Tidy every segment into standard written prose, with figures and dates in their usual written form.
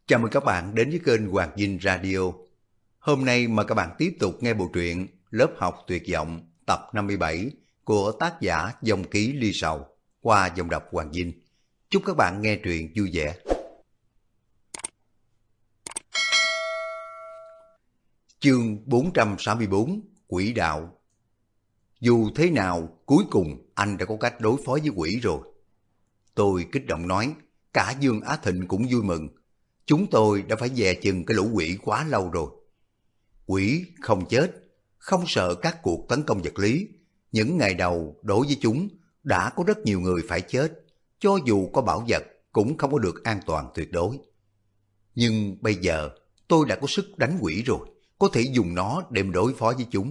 Chào mừng các bạn đến với kênh Hoàng Dinh Radio. Hôm nay mời các bạn tiếp tục nghe bộ truyện Lớp học tuyệt vọng tập 57 của tác giả Dòng Ký Ly Sầu qua giọng đọc Hoàng Dinh. Chúc các bạn nghe truyện vui vẻ. Chương 464 Quỷ đạo. Dù thế nào, cuối cùng anh đã có cách đối phó với quỷ rồi. Tôi kích động nói, cả Dương Á Thịnh cũng vui mừng. Chúng tôi đã phải dè chừng cái lũ quỷ quá lâu rồi. Quỷ không chết, không sợ các cuộc tấn công vật lý. Những ngày đầu đối với chúng đã có rất nhiều người phải chết. Cho dù có bảo vật cũng không có được an toàn tuyệt đối. Nhưng bây giờ tôi đã có sức đánh quỷ rồi, có thể dùng nó để đối phó với chúng.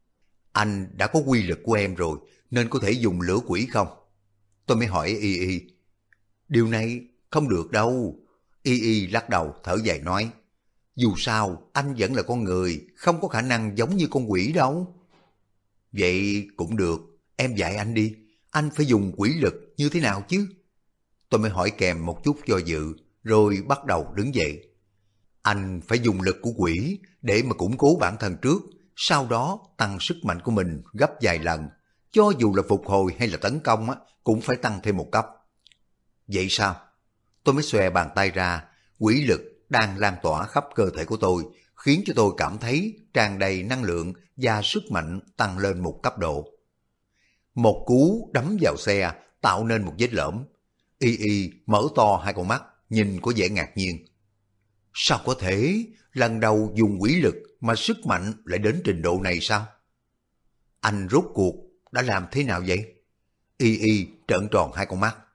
Anh đã có quy lực của em rồi nên có thể dùng lửa quỷ không? Tôi mới hỏi Y Y. Điều này không được đâu. Y Y lắc đầu thở dài nói, dù sao anh vẫn là con người, không có khả năng giống như con quỷ đâu. Vậy cũng được, em dạy anh đi, anh phải dùng quỷ lực như thế nào chứ? Tôi mới hỏi kèm một chút do dự, rồi bắt đầu đứng dậy. Anh phải dùng lực của quỷ để mà củng cố bản thân trước, sau đó tăng sức mạnh của mình gấp vài lần. Cho dù là phục hồi hay là tấn công cũng phải tăng thêm một cấp. Vậy sao? Tôi mới xòe bàn tay ra, quỷ lực đang lan tỏa khắp cơ thể của tôi, khiến cho tôi cảm thấy tràn đầy năng lượng và sức mạnh tăng lên một cấp độ. Một cú đấm vào xe tạo nên một vết lõm. Y Y mở to hai con mắt, nhìn có vẻ ngạc nhiên. Sao có thể lần đầu dùng quỷ lực mà sức mạnh lại đến trình độ này sao? Anh rốt cuộc đã làm thế nào vậy? Y Y trợn tròn hai con mắt.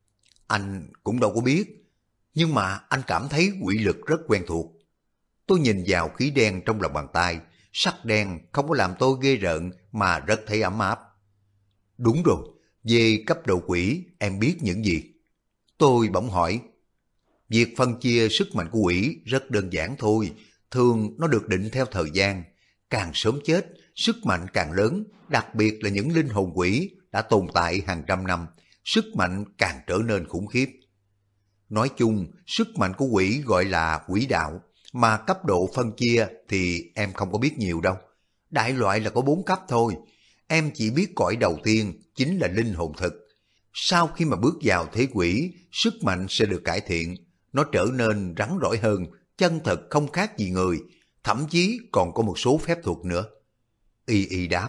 Anh cũng đâu có biết, nhưng mà anh cảm thấy quỷ lực rất quen thuộc. Tôi nhìn vào khí đen trong lòng bàn tay, sắc đen không có làm tôi ghê rợn mà rất thấy ấm áp. Đúng rồi, về cấp độ quỷ em biết những gì? Tôi bỗng hỏi. Việc phân chia sức mạnh của quỷ rất đơn giản thôi, thường nó được định theo thời gian. Càng sớm chết, sức mạnh càng lớn, đặc biệt là những linh hồn quỷ đã tồn tại hàng trăm năm, sức mạnh càng trở nên khủng khiếp. Nói chung, sức mạnh của quỷ gọi là quỷ đạo, mà cấp độ phân chia thì em không có biết nhiều đâu. Đại loại là có 4 cấp thôi, em chỉ biết cõi đầu tiên chính là linh hồn thực. Sau khi mà bước vào thế quỷ, sức mạnh sẽ được cải thiện, nó trở nên rắn rỏi hơn, chân thật không khác gì người, thậm chí còn có một số phép thuật nữa. Y Y đáp.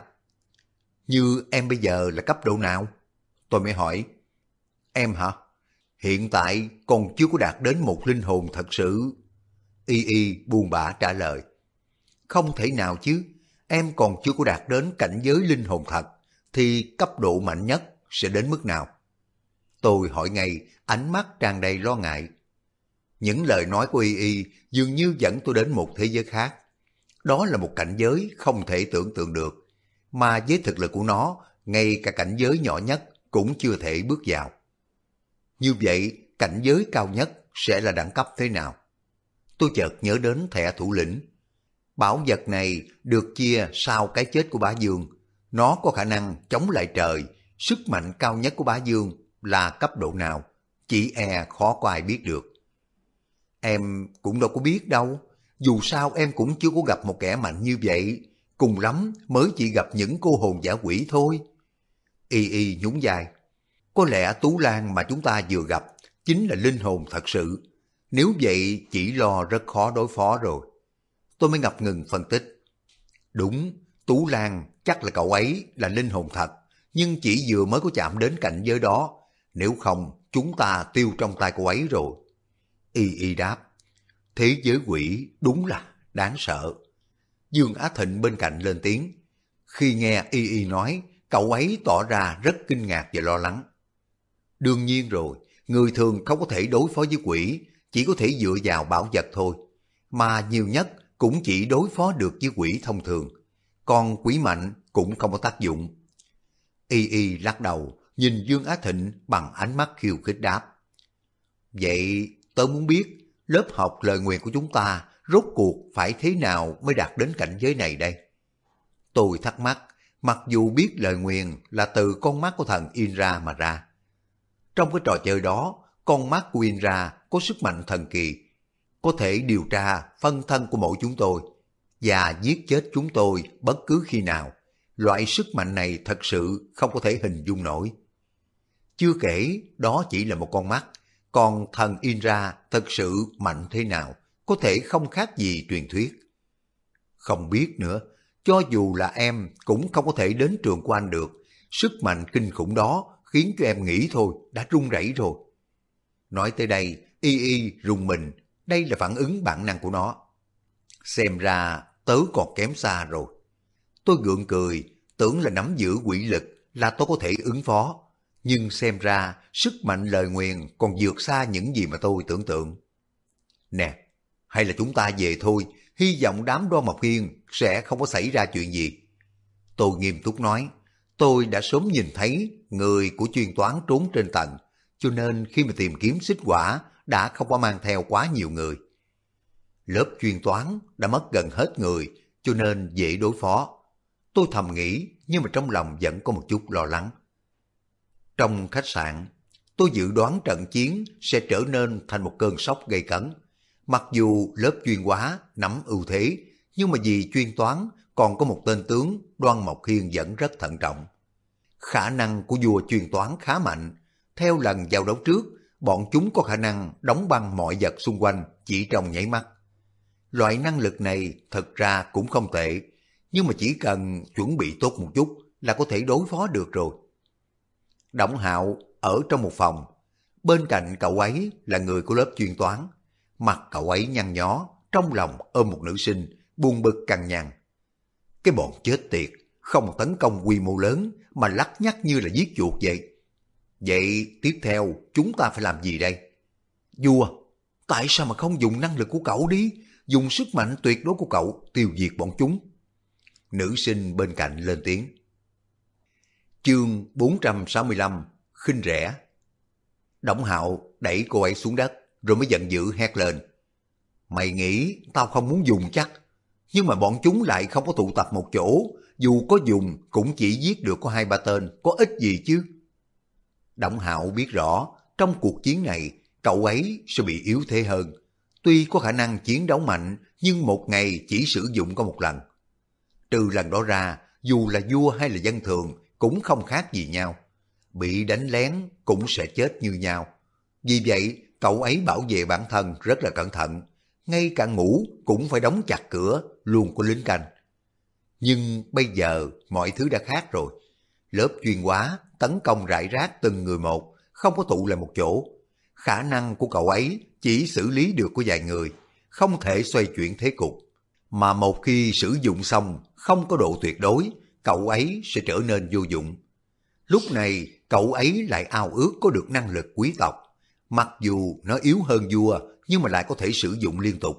Như em bây giờ là cấp độ nào? Tôi mới hỏi. Em hả? Hiện tại còn chưa có đạt đến một linh hồn thật sự. Y Y buồn bã trả lời. Không thể nào chứ, em còn chưa có đạt đến cảnh giới linh hồn thật, thì cấp độ mạnh nhất sẽ đến mức nào? Tôi hỏi ngay, ánh mắt tràn đầy lo ngại. Những lời nói của Y Y dường như dẫn tôi đến một thế giới khác. Đó là một cảnh giới không thể tưởng tượng được, mà với thực lực của nó, ngay cả cảnh giới nhỏ nhất cũng chưa thể bước vào. Như vậy, cảnh giới cao nhất sẽ là đẳng cấp thế nào? Tôi chợt nhớ đến thẻ thủ lĩnh. Bảo vật này được chia sau cái chết của Bá Dương. Nó có khả năng chống lại trời. Sức mạnh cao nhất của Bá Dương là cấp độ nào? Chỉ khó có ai biết được. Em cũng đâu có biết đâu. Dù sao em cũng chưa có gặp một kẻ mạnh như vậy. Cùng lắm mới chỉ gặp những cô hồn dã quỷ thôi. Y Y nhún vai. Có lẽ Tú Lan mà chúng ta vừa gặp chính là linh hồn thật sự. Nếu vậy chỉ lo rất khó đối phó rồi. Tôi mới ngập ngừng phân tích. Đúng, Tú Lan chắc là cậu ấy là linh hồn thật, nhưng chỉ vừa mới có chạm đến cảnh giới đó. Nếu không, chúng ta tiêu trong tay cậu ấy rồi. Y Y đáp. Thế giới quỷ đúng là đáng sợ. Dương Á Thịnh bên cạnh lên tiếng. Khi nghe Y Y nói, cậu ấy tỏ ra rất kinh ngạc và lo lắng. Đương nhiên rồi, người thường không có thể đối phó với quỷ, chỉ có thể dựa vào bảo vật thôi. Mà nhiều nhất cũng chỉ đối phó được với quỷ thông thường. Còn quỷ mạnh cũng không có tác dụng. Y Y lắc đầu, nhìn Dương Á Thịnh bằng ánh mắt khiêu khích đáp. Vậy tớ muốn biết, lớp học lời nguyền của chúng ta rốt cuộc phải thế nào mới đạt đến cảnh giới này đây? Tôi thắc mắc, mặc dù biết lời nguyền là từ con mắt của thần Indra mà ra. Trong cái trò chơi đó, con mắt của Indra có sức mạnh thần kỳ. có thể điều tra phân thân của mỗi chúng tôi và giết chết chúng tôi bất cứ khi nào. Loại sức mạnh này thật sự không có thể hình dung nổi. Chưa kể đó chỉ là một con mắt, còn thần Indra thật sự mạnh thế nào, có thể không khác gì truyền thuyết. Không biết nữa, cho dù là em cũng không có thể đến trường của anh được. Sức mạnh kinh khủng đó khiến cho em nghĩ thôi đã run rẩy rồi. Nói tới đây, Y Y rùng mình, đây là phản ứng bản năng của nó. Xem ra tớ còn kém xa rồi. Tôi gượng cười, tưởng là nắm giữ quỷ lực là tôi có thể ứng phó. Nhưng xem ra sức mạnh lời nguyền còn vượt xa những gì mà tôi tưởng tượng. Nè, hay là chúng ta về thôi, hy vọng đám Đoan Mộc Hiên sẽ không có xảy ra chuyện gì. Tôi nghiêm túc nói, tôi đã sớm nhìn thấy người của chuyên toán trốn trên tầng, cho nên khi mà tìm kiếm xích quả đã không có mang theo quá nhiều người. Lớp chuyên toán đã mất gần hết người, cho nên dễ đối phó. Tôi thầm nghĩ, nhưng mà trong lòng vẫn có một chút lo lắng. Trong khách sạn, tôi dự đoán trận chiến sẽ trở nên thành một cơn sốc gây cấn. Mặc dù lớp chuyên hóa nắm ưu thế, nhưng mà vì chuyên toán còn có một tên tướng Đoan Mộc Hiên vẫn rất thận trọng. Khả năng của vua chuyên toán khá mạnh. Theo lần giao đấu trước, bọn chúng có khả năng đóng băng mọi vật xung quanh chỉ trong nháy mắt. Loại năng lực này thật ra cũng không tệ, nhưng mà chỉ cần chuẩn bị tốt một chút là có thể đối phó được rồi. Đổng Hạo ở trong một phòng, bên cạnh cậu ấy là người của lớp chuyên toán. Mặt cậu ấy nhăn nhó, trong lòng ôm một nữ sinh, buồn bực cằn nhằn. Cái bọn chết tiệt, không tấn công quy mô lớn mà lắt nhắt như là giết chuột vậy. Vậy tiếp theo chúng ta phải làm gì đây? Vua, tại sao mà không dùng năng lực của cậu đi, dùng sức mạnh tuyệt đối của cậu tiêu diệt bọn chúng? Nữ sinh bên cạnh lên tiếng. Chương 465, khinh rẻ. Đổng Hạo đẩy cô ấy xuống đất, rồi mới giận dữ hét lên. Mày nghĩ tao không muốn dùng chắc, nhưng mà bọn chúng lại không có tụ tập một chỗ, dù có dùng cũng chỉ giết được có 2-3 tên, có ích gì chứ? Đổng Hạo biết rõ, trong cuộc chiến này, cậu ấy sẽ bị yếu thế hơn. Tuy có khả năng chiến đấu mạnh, nhưng một ngày chỉ sử dụng có một lần. Trừ lần đó ra, dù là vua hay là dân thường, cũng không khác gì nhau. Bị đánh lén cũng sẽ chết như nhau. Vì vậy, cậu ấy bảo vệ bản thân rất là cẩn thận. Ngay cả ngủ cũng phải đóng chặt cửa, luôn có lính canh. Nhưng bây giờ mọi thứ đã khác rồi. Lớp chuyên hóa tấn công rải rác từng người một, không có tụ lại một chỗ. Khả năng của cậu ấy chỉ xử lý được của vài người, không thể xoay chuyển thế cục. Mà một khi sử dụng xong, không có độ tuyệt đối, cậu ấy sẽ trở nên vô dụng. Lúc này, cậu ấy lại ao ước có được năng lực quý tộc. Mặc dù nó yếu hơn vua, nhưng mà lại có thể sử dụng liên tục.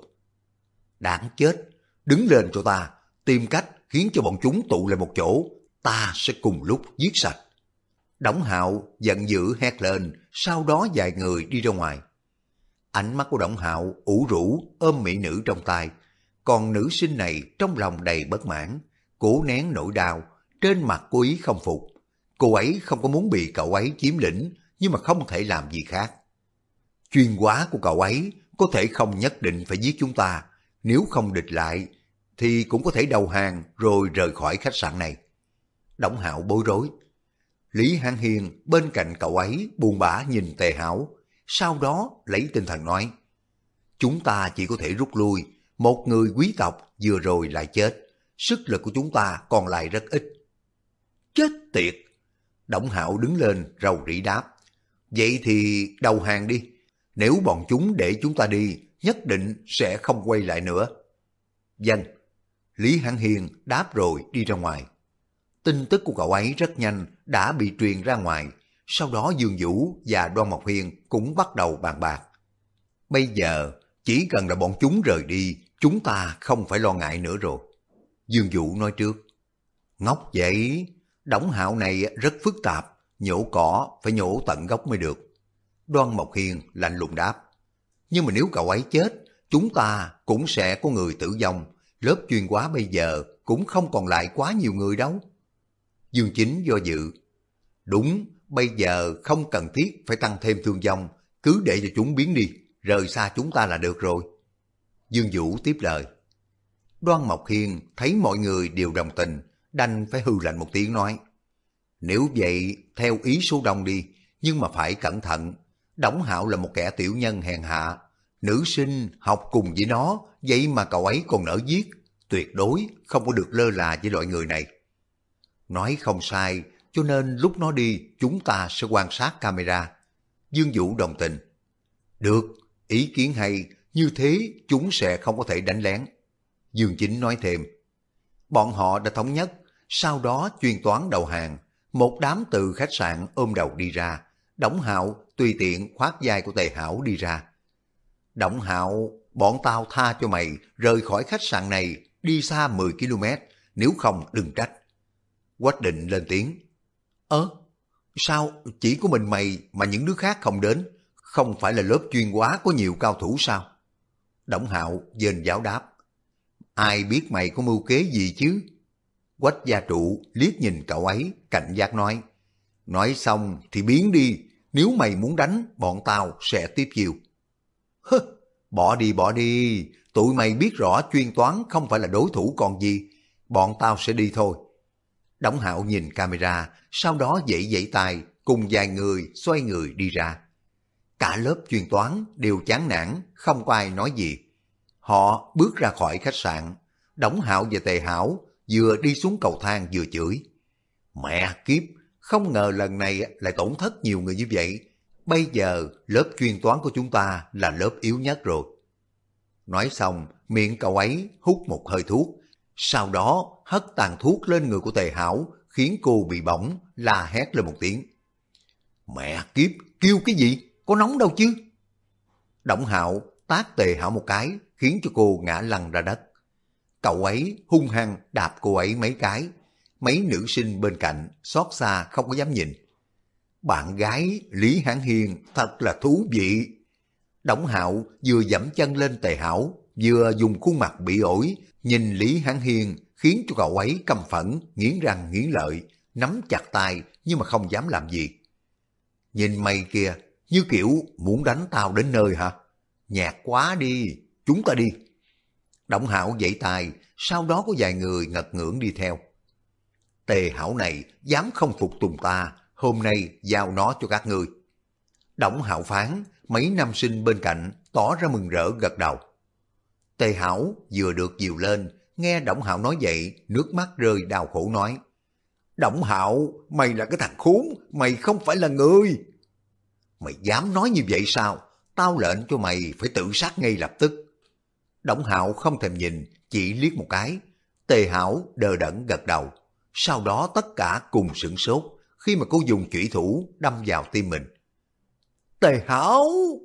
Đáng chết, đứng lên cho ta, tìm cách khiến cho bọn chúng tụ lại một chỗ, ta sẽ cùng lúc giết sạch. Đổng Hạo giận dữ hét lên, sau đó vài người đi ra ngoài. Ánh mắt của Đổng Hạo ủ rũ ôm mỹ nữ trong tay, còn nữ sinh này trong lòng đầy bất mãn, cố nén nỗi đau, trên mặt cô ý không phục. Cô ấy không có muốn bị cậu ấy chiếm lĩnh, nhưng mà không thể làm gì khác. Chuyên hóa của cậu ấy có thể không nhất định phải giết chúng ta, nếu không địch lại thì cũng có thể đầu hàng rồi rời khỏi khách sạn này. Đổng Hạo bối rối. Lý Hán Hiên bên cạnh cậu ấy buồn bã nhìn Tề Hảo, sau đó lấy tinh thần nói, chúng ta chỉ có thể rút lui, một người quý tộc vừa rồi lại chết, sức lực của chúng ta còn lại rất ít. Chết tiệt! Đổng Hạo đứng lên rầu rĩ đáp, vậy thì đầu hàng đi, nếu bọn chúng để chúng ta đi, nhất định sẽ không quay lại nữa. Vâng. Lý Hán Hiên đáp rồi đi ra ngoài. Tin tức của cậu ấy rất nhanh đã bị truyền ra ngoài, sau đó Dương Vũ và Đoan Mộc Hiên cũng bắt đầu bàn bạc. Bây giờ, chỉ cần là bọn chúng rời đi, chúng ta không phải lo ngại nữa rồi. Dương Vũ nói trước. Ngốc vậy, Đổng Hạo này rất phức tạp, nhổ cỏ phải nhổ tận gốc mới được. Đoan Mộc Hiên lạnh lùng đáp. Nhưng mà nếu cậu ấy chết, chúng ta cũng sẽ có người tử vong. Lớp chuyên hóa bây giờ cũng không còn lại quá nhiều người đâu. Dương Chính do dự. Đúng, bây giờ không cần thiết phải tăng thêm thương vong, cứ để cho chúng biến đi, rời xa chúng ta là được rồi. Dương Vũ tiếp lời. Đoan Mộc Hiên thấy mọi người đều đồng tình, đành phải hừ lạnh một tiếng nói. Nếu vậy, theo ý số đông đi, nhưng mà phải cẩn thận. Đổng Hạo là một kẻ tiểu nhân hèn hạ. Nữ sinh học cùng với nó, vậy mà cậu ấy còn nỡ giết. Tuyệt đối không có được lơ là với loại người này. Nói không sai, cho nên lúc nó đi, chúng ta sẽ quan sát camera. Dương Vũ đồng tình. Được, ý kiến hay, như thế chúng sẽ không có thể đánh lén. Dương Chính nói thêm. Bọn họ đã thống nhất, sau đó chuyên toán đầu hàng. Một đám từ khách sạn ôm đầu đi ra. Đổng Hạo tùy tiện khoác vai của Tề Hảo đi ra. Đổng Hạo, bọn tao tha cho mày rời khỏi khách sạn này, đi xa 10 km, nếu không đừng trách. Quách Định lên tiếng. Sao chỉ có mình mày mà những đứa khác không đến? Không phải là lớp chuyên hóa có nhiều cao thủ sao? Đổng Hạo dên giáo đáp. Ai biết mày có mưu kế gì chứ? Quách gia trụ liếc nhìn cậu ấy, cảnh giác nói. Nói xong thì biến đi, nếu mày muốn đánh, bọn tao sẽ tiếp chiêu. Hứ, bỏ đi, tụi mày biết rõ chuyên toán không phải là đối thủ còn gì, bọn tao sẽ đi thôi. Đổng Hạo nhìn camera, sau đó vẫy vẫy tay, cùng vài người xoay người đi ra. Cả lớp chuyên toán đều chán nản, không có ai nói gì. Họ bước ra khỏi khách sạn, Đổng Hạo và Tề Hảo vừa đi xuống cầu thang vừa chửi. Mẹ kiếp, không ngờ lần này lại tổn thất nhiều người như vậy. Bây giờ lớp chuyên toán của chúng ta là lớp yếu nhất rồi. Nói xong, miệng cậu ấy hút một hơi thuốc, sau đó hất tàn thuốc lên người của Tề Hảo, khiến cô bị bỏng, la hét lên một tiếng. Mẹ kiếp, kêu cái gì? Có nóng đâu chứ? Đổng Hạo tát Tề Hảo một cái, khiến cho cô ngã lăn ra đất. Cậu ấy hung hăng đạp cô ấy mấy cái. Mấy nữ sinh bên cạnh xót xa không có dám nhìn. Bạn gái Lý Hãn Hiên thật là thú vị. Đổng Hạo vừa dẫm chân lên Tề Hảo, vừa dùng khuôn mặt bị ổi, nhìn Lý Hãn Hiên, khiến cho cậu ấy căm phẫn, nghiến răng nghiến lợi, nắm chặt tay nhưng mà không dám làm gì. Nhìn mày kìa, như kiểu muốn đánh tao đến nơi hả? Nhạt quá đi, chúng ta đi. Đổng Hạo vẫy tay, sau đó có vài người ngật ngưỡng đi theo. Tề Hảo này dám không phục tùng ta, hôm nay giao nó cho các ngươi. Đổng Hạo phán, mấy nam sinh bên cạnh tỏ ra mừng rỡ gật đầu. Tề Hảo vừa được dìu lên, nghe Đổng Hạo nói vậy, nước mắt rơi đau khổ nói. Đổng Hạo, mày là cái thằng khốn, mày không phải là người. Mày dám nói như vậy sao? Tao lệnh cho mày phải tự sát ngay lập tức. Đổng Hạo không thèm nhìn, chỉ liếc một cái. Tề Hảo đờ đẫn gật đầu. Sau đó tất cả cùng sửng sốt khi mà cô dùng chủy thủ đâm vào tim mình. Tề Hảo!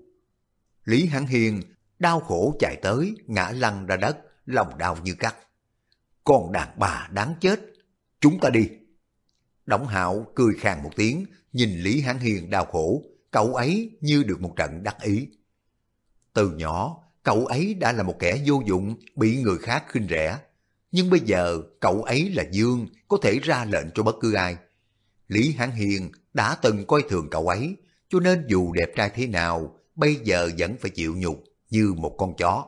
Lý Hãn Hiên đau khổ chạy tới, ngã lăn ra đất, lòng đau như cắt. Con đàn bà đáng chết, chúng ta đi. Đổng Hạo cười khàn một tiếng, nhìn Lý Hãn Hiên đau khổ, cậu ấy như được một trận đắc ý. Từ nhỏ, cậu ấy đã là một kẻ vô dụng, bị người khác khinh rẻ. Nhưng bây giờ, cậu ấy là Dương, có thể ra lệnh cho bất cứ ai. Lý Hãn Hiên đã từng coi thường cậu ấy, cho nên dù đẹp trai thế nào, bây giờ vẫn phải chịu nhục như một con chó.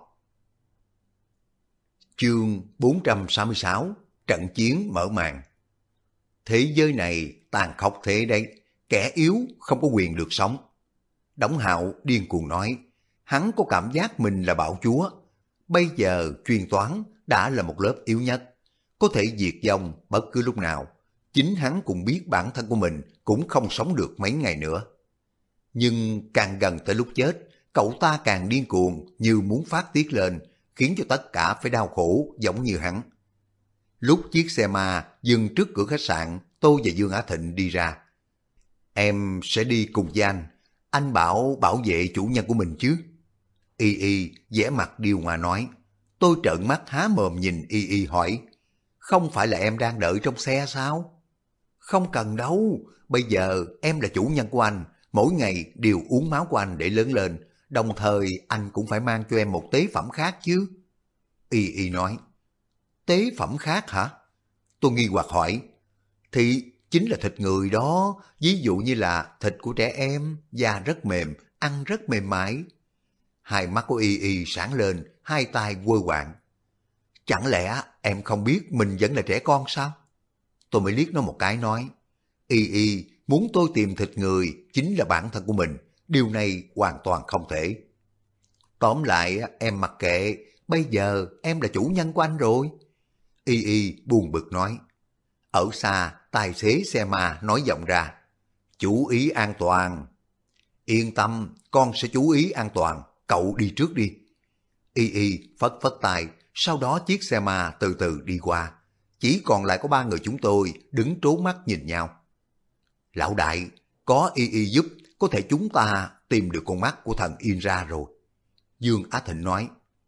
Chương 466, trận chiến mở màn. Thế giới này tàn khốc thế đấy, kẻ yếu không có quyền được sống. Đổng Hạo điên cuồng nói, hắn có cảm giác mình là bạo chúa. Bây giờ chuyên toán đã là một lớp yếu nhất, có thể diệt vong bất cứ lúc nào. Chính hắn cũng biết bản thân của mình cũng không sống được mấy ngày nữa. Nhưng càng gần tới lúc chết, cậu ta càng điên cuồng như muốn phát tiết lên, khiến cho tất cả phải đau khổ giống như hắn. Lúc chiếc xe ma dừng trước cửa khách sạn, tôi và Dương Á Thịnh đi ra. Em sẽ đi cùng với anh bảo vệ chủ nhân của mình chứ? Y Y vẻ mặt điêu ngoa nói. Tôi trợn mắt há mồm nhìn Y Y hỏi, không phải là em đang đợi trong xe sao? Không cần đâu, bây giờ em là chủ nhân của anh, mỗi ngày đều uống máu của anh để lớn lên, đồng thời anh cũng phải mang cho em một tế phẩm khác chứ. Y Y nói. Tế phẩm khác hả? Tôi nghi hoặc hỏi. Thì chính là thịt người đó, ví dụ như là thịt của trẻ em, da rất mềm, ăn rất mềm mại. Hai mắt của Y Y sáng lên, hai tay quơ quạng. Chẳng lẽ em không biết mình vẫn là trẻ con sao? Tôi mới liếc nó một cái nói, Y Y muốn tôi tìm thịt người chính là bản thân của mình, điều này hoàn toàn không thể. Tóm lại em mặc kệ, bây giờ em là chủ nhân của anh rồi. Y Y buồn bực nói. Ở xa, tài xế xe ma nói giọng ra, chú ý an toàn. Yên tâm, con sẽ chú ý an toàn, cậu đi trước đi. Y Y phất phất tay, sau đó chiếc xe ma từ từ đi qua. Chỉ còn lại có ba người chúng tôi đứng trố mắt nhìn nhau. Lão đại, có Y Y giúp, có thể chúng ta tìm được con mắt của thần Yên ra rồi. Dương Á Thịnh nói.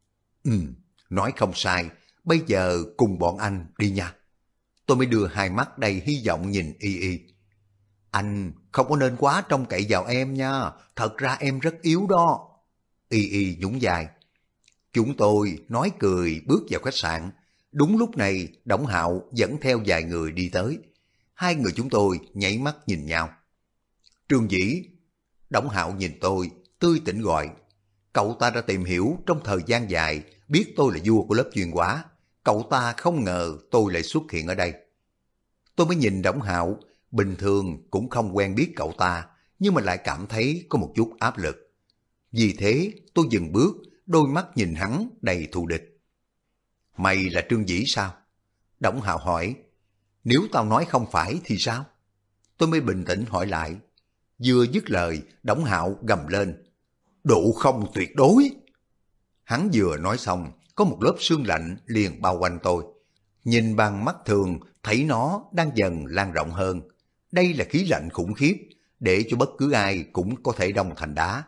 Nói không sai, bây giờ cùng bọn anh đi nha. Tôi mới đưa hai mắt đầy hy vọng nhìn Y Y. Anh không có nên quá trông cậy vào em nha, thật ra em rất yếu đó. Y Y nhún vai. Chúng tôi nói cười bước vào khách sạn. Đúng lúc này Đổng Hạo dẫn theo vài người đi tới. Hai người chúng tôi nháy mắt nhìn nhau. Trương Dĩ. Đổng Hạo nhìn tôi, tươi tỉnh gọi. Cậu ta đã tìm hiểu trong thời gian dài, biết tôi là vua của lớp chuyên hóa. Cậu ta không ngờ tôi lại xuất hiện ở đây. Tôi mới nhìn Đổng Hạo, bình thường cũng không quen biết cậu ta, nhưng mà lại cảm thấy có một chút áp lực. Vì thế tôi dừng bước, đôi mắt nhìn hắn đầy thù địch. Mày là Trương Dĩ sao? Đổng Hạo hỏi. Nếu tao nói không phải thì sao? Tôi mới bình tĩnh hỏi lại. Vừa dứt lời, Đổng Hạo gầm lên. Độ không tuyệt đối. Hắn vừa nói xong, có một lớp sương lạnh liền bao quanh tôi. Nhìn bằng mắt thường, thấy nó đang dần lan rộng hơn. Đây là khí lạnh khủng khiếp, để cho bất cứ ai cũng có thể đông thành đá.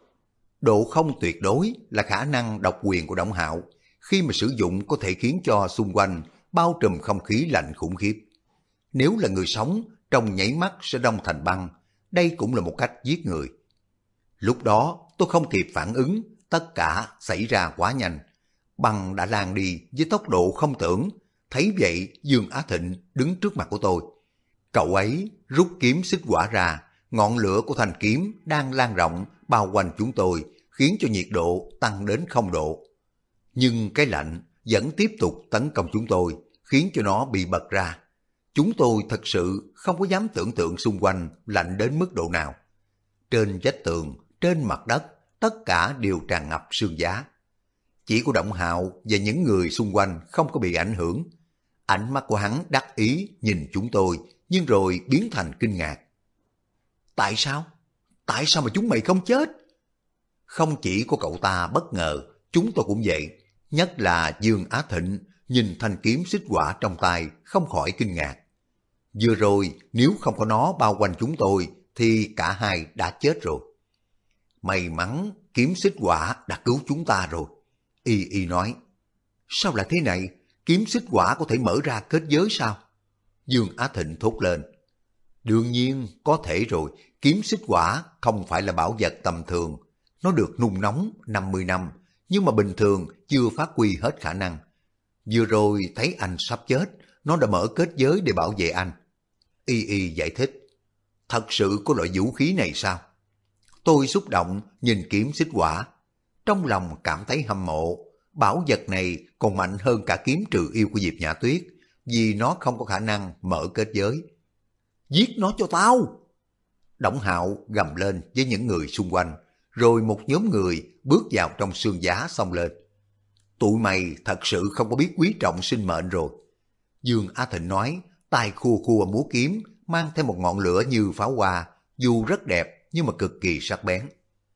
Độ không tuyệt đối là khả năng độc quyền của Đổng Hạo, khi mà sử dụng có thể khiến cho xung quanh bao trùm không khí lạnh khủng khiếp. Nếu là người sống, trong nháy mắt sẽ đông thành băng, đây cũng là một cách giết người. Lúc đó tôi không kịp phản ứng, tất cả xảy ra quá nhanh. Băng đã lan đi với tốc độ không tưởng. Thấy vậy, Dương Á Thịnh đứng trước mặt của tôi. Cậu ấy rút kiếm xích hỏa ra, ngọn lửa của thanh kiếm đang lan rộng bao quanh chúng tôi, khiến cho nhiệt độ tăng đến 0 độ. Nhưng cái lạnh vẫn tiếp tục tấn công chúng tôi, khiến cho nó bị bật ra. Chúng tôi thật sự không có dám tưởng tượng xung quanh lạnh đến mức độ nào. Trên vách tường, trên mặt đất, tất cả đều tràn ngập sương giá. Chỉ có Đổng Hạo và những người xung quanh không có bị ảnh hưởng. Ánh mắt của hắn đắc ý nhìn chúng tôi, nhưng rồi biến thành kinh ngạc. Tại sao? Tại sao mà chúng mày không chết? Không chỉ có cậu ta bất ngờ, chúng tôi cũng vậy. Nhất là Dương Á Thịnh nhìn thanh kiếm xích hỏa trong tay không khỏi kinh ngạc. Vừa rồi nếu không có nó bao quanh chúng tôi thì cả hai đã chết rồi. May mắn kiếm xích hỏa đã cứu chúng ta rồi. Y Y nói. Sao lại thế này? Kiếm xích hỏa có thể mở ra kết giới sao? Dương Á Thịnh thốt lên. Đương nhiên có thể rồi, kiếm xích hỏa không phải là bảo vật tầm thường. Nó được nung nóng 50 năm, nhưng mà bình thường chưa phát huy hết khả năng. Vừa rồi thấy anh sắp chết, nó đã mở kết giới để bảo vệ anh. Y Y giải thích. Thật sự có loại vũ khí này sao? Tôi xúc động nhìn kiếm xích hỏa. Trong lòng cảm thấy hâm mộ. Bảo vật này còn mạnh hơn cả kiếm trừ yêu của Diệp Nhã Tuyết, vì nó không có khả năng mở kết giới. Giết nó cho tao! Đổng Hạo gầm lên với những người xung quanh, rồi một nhóm người bước vào trong sương giá xông lên. Tụi mày thật sự không có biết quý trọng sinh mệnh rồi. Dương Á Thịnh nói, tay khua khua múa kiếm, mang theo một ngọn lửa như pháo hoa, dù rất đẹp nhưng mà cực kỳ sắc bén.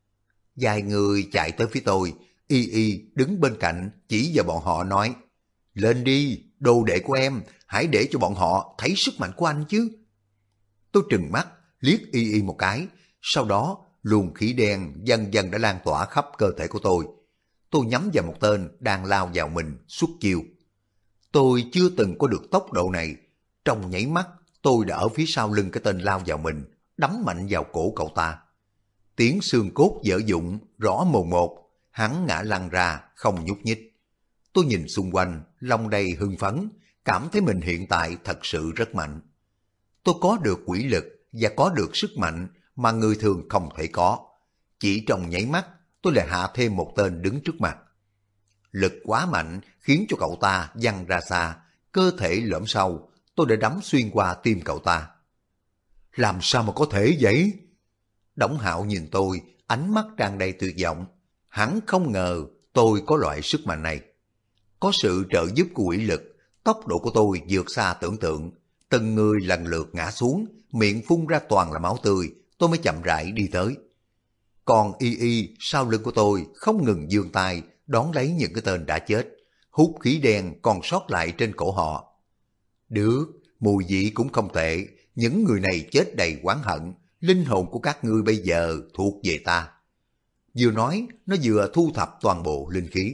Vài người chạy tới phía tôi, Y Y đứng bên cạnh chỉ vào bọn họ nói, lên đi, đồ đệ của em, hãy để cho bọn họ thấy sức mạnh của anh chứ. Tôi trừng mắt, liếc Y Y một cái, sau đó luồng khí đen dần dần đã lan tỏa khắp cơ thể của tôi. Tôi nhắm vào một tên đang lao vào mình, xuất chiêu. Tôi chưa từng có được tốc độ này. Trong nháy mắt, tôi đã ở phía sau lưng cái tên lao vào mình, đấm mạnh vào cổ cậu ta. Tiếng xương cốt vỡ vụn rõ mồn một, hắn ngã lăn ra, không nhúc nhích. Tôi nhìn xung quanh, lòng đầy hưng phấn, cảm thấy mình hiện tại thật sự rất mạnh. Tôi có được quỷ lực và có được sức mạnh mà người thường không thể có. Chỉ trong nháy mắt, tôi lại hạ thêm một tên đứng trước mặt. Lực quá mạnh khiến cho cậu ta văng ra xa, cơ thể lõm sâu, tôi đã đắm xuyên qua tim cậu ta. Làm sao mà có thể vậy? Đổng Hạo nhìn tôi, ánh mắt tràn đầy tuyệt vọng. Hắn không ngờ tôi có loại sức mạnh này. Có sự trợ giúp của quỷ lực, tốc độ của tôi vượt xa tưởng tượng. Từng người lần lượt ngã xuống, miệng phun ra toàn là máu tươi, tôi mới chậm rãi đi tới. Còn Y Y sau lưng của tôi không ngừng giương tay đón lấy những cái tên đã chết, hút khí đen còn sót lại trên cổ họ. Được, mùi vị cũng không tệ, những người này chết đầy oán hận, linh hồn của các ngươi bây giờ thuộc về ta. Vừa nói, nó vừa thu thập toàn bộ linh khí.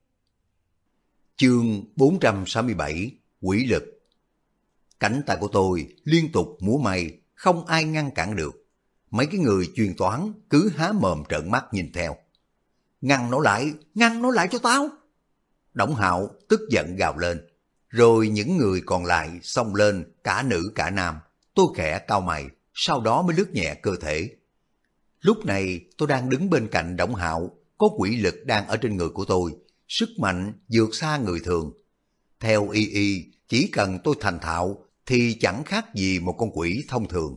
Chương 467, Quỷ lực. Cánh tay của tôi liên tục múa may, không ai ngăn cản được. Mấy cái người chuyên toán cứ há mồm trợn mắt nhìn theo. Ngăn nó lại cho tao! Đổng Hạo tức giận gào lên. Rồi những người còn lại xông lên, cả nữ cả nam. Tôi khẽ cau mày, sau đó mới lướt nhẹ cơ thể. Lúc này tôi đang đứng bên cạnh Đổng Hạo, có quỷ lực đang ở trên người của tôi, sức mạnh vượt xa người thường. Theo Y Y, chỉ cần tôi thành thạo thì chẳng khác gì một con quỷ thông thường.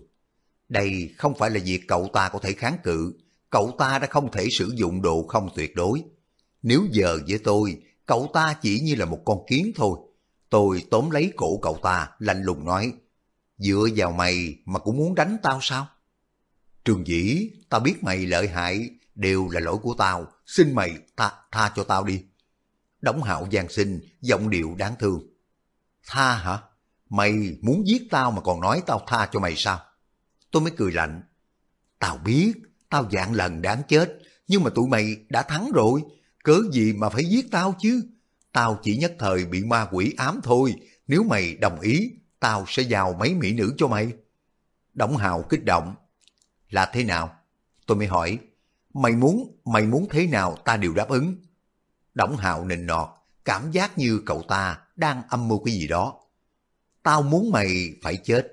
Đây không phải là việc cậu ta có thể kháng cự, cậu ta đã không thể sử dụng độ không tuyệt đối. Nếu giờ với tôi, cậu ta chỉ như là một con kiến thôi. Tôi tóm lấy cổ cậu ta, lạnh lùng nói, dựa vào mày mà cũng muốn đánh tao sao? Trường Dĩ, tao biết mày lợi hại, đều là lỗi của tao, xin mày tha cho tao đi. Đổng Hạo van xin, giọng điệu đáng thương. Tha hả? Mày muốn giết tao mà còn nói tao tha cho mày sao? Tôi mới cười lạnh. Tao biết, tao vạn lần đáng chết, nhưng mà tụi mày đã thắng rồi, cớ gì mà phải giết tao chứ? Tao chỉ nhất thời bị ma quỷ ám thôi, nếu mày đồng ý, tao sẽ giao mấy mỹ nữ cho mày. Đổng Hạo kích động. Là thế nào? Tôi mới hỏi. Mày muốn thế nào ta đều đáp ứng. Đổng Hạo nịnh nọt, cảm giác như cậu ta đang âm mưu cái gì đó. Tao muốn mày phải chết.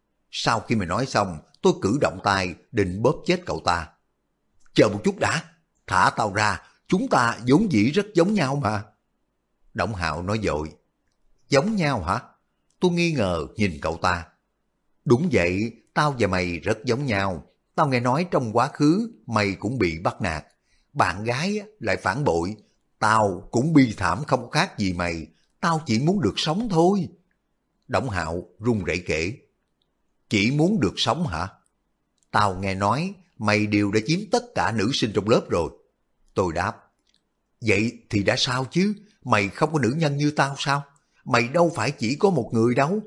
Sau khi mày nói xong, tôi cử động tay định bóp chết cậu ta. Chờ một chút đã, thả tao ra, chúng ta vốn dĩ rất giống nhau mà. Đổng Hạo nói vội. Giống nhau hả? Tôi nghi ngờ nhìn cậu ta. Đúng vậy, tao và mày rất giống nhau. Tao nghe nói trong quá khứ mày cũng bị bắt nạt. Bạn gái lại phản bội. Tao cũng bi thảm không khác gì mày. Tao chỉ muốn được sống thôi. Đổng Hạo run rẩy kể. Chỉ muốn được sống hả? Tao nghe nói mày đều đã chiếm tất cả nữ sinh trong lớp rồi. Tôi đáp. Vậy thì đã sao chứ? Mày không có nữ nhân như tao sao? Mày đâu phải chỉ có một người đâu.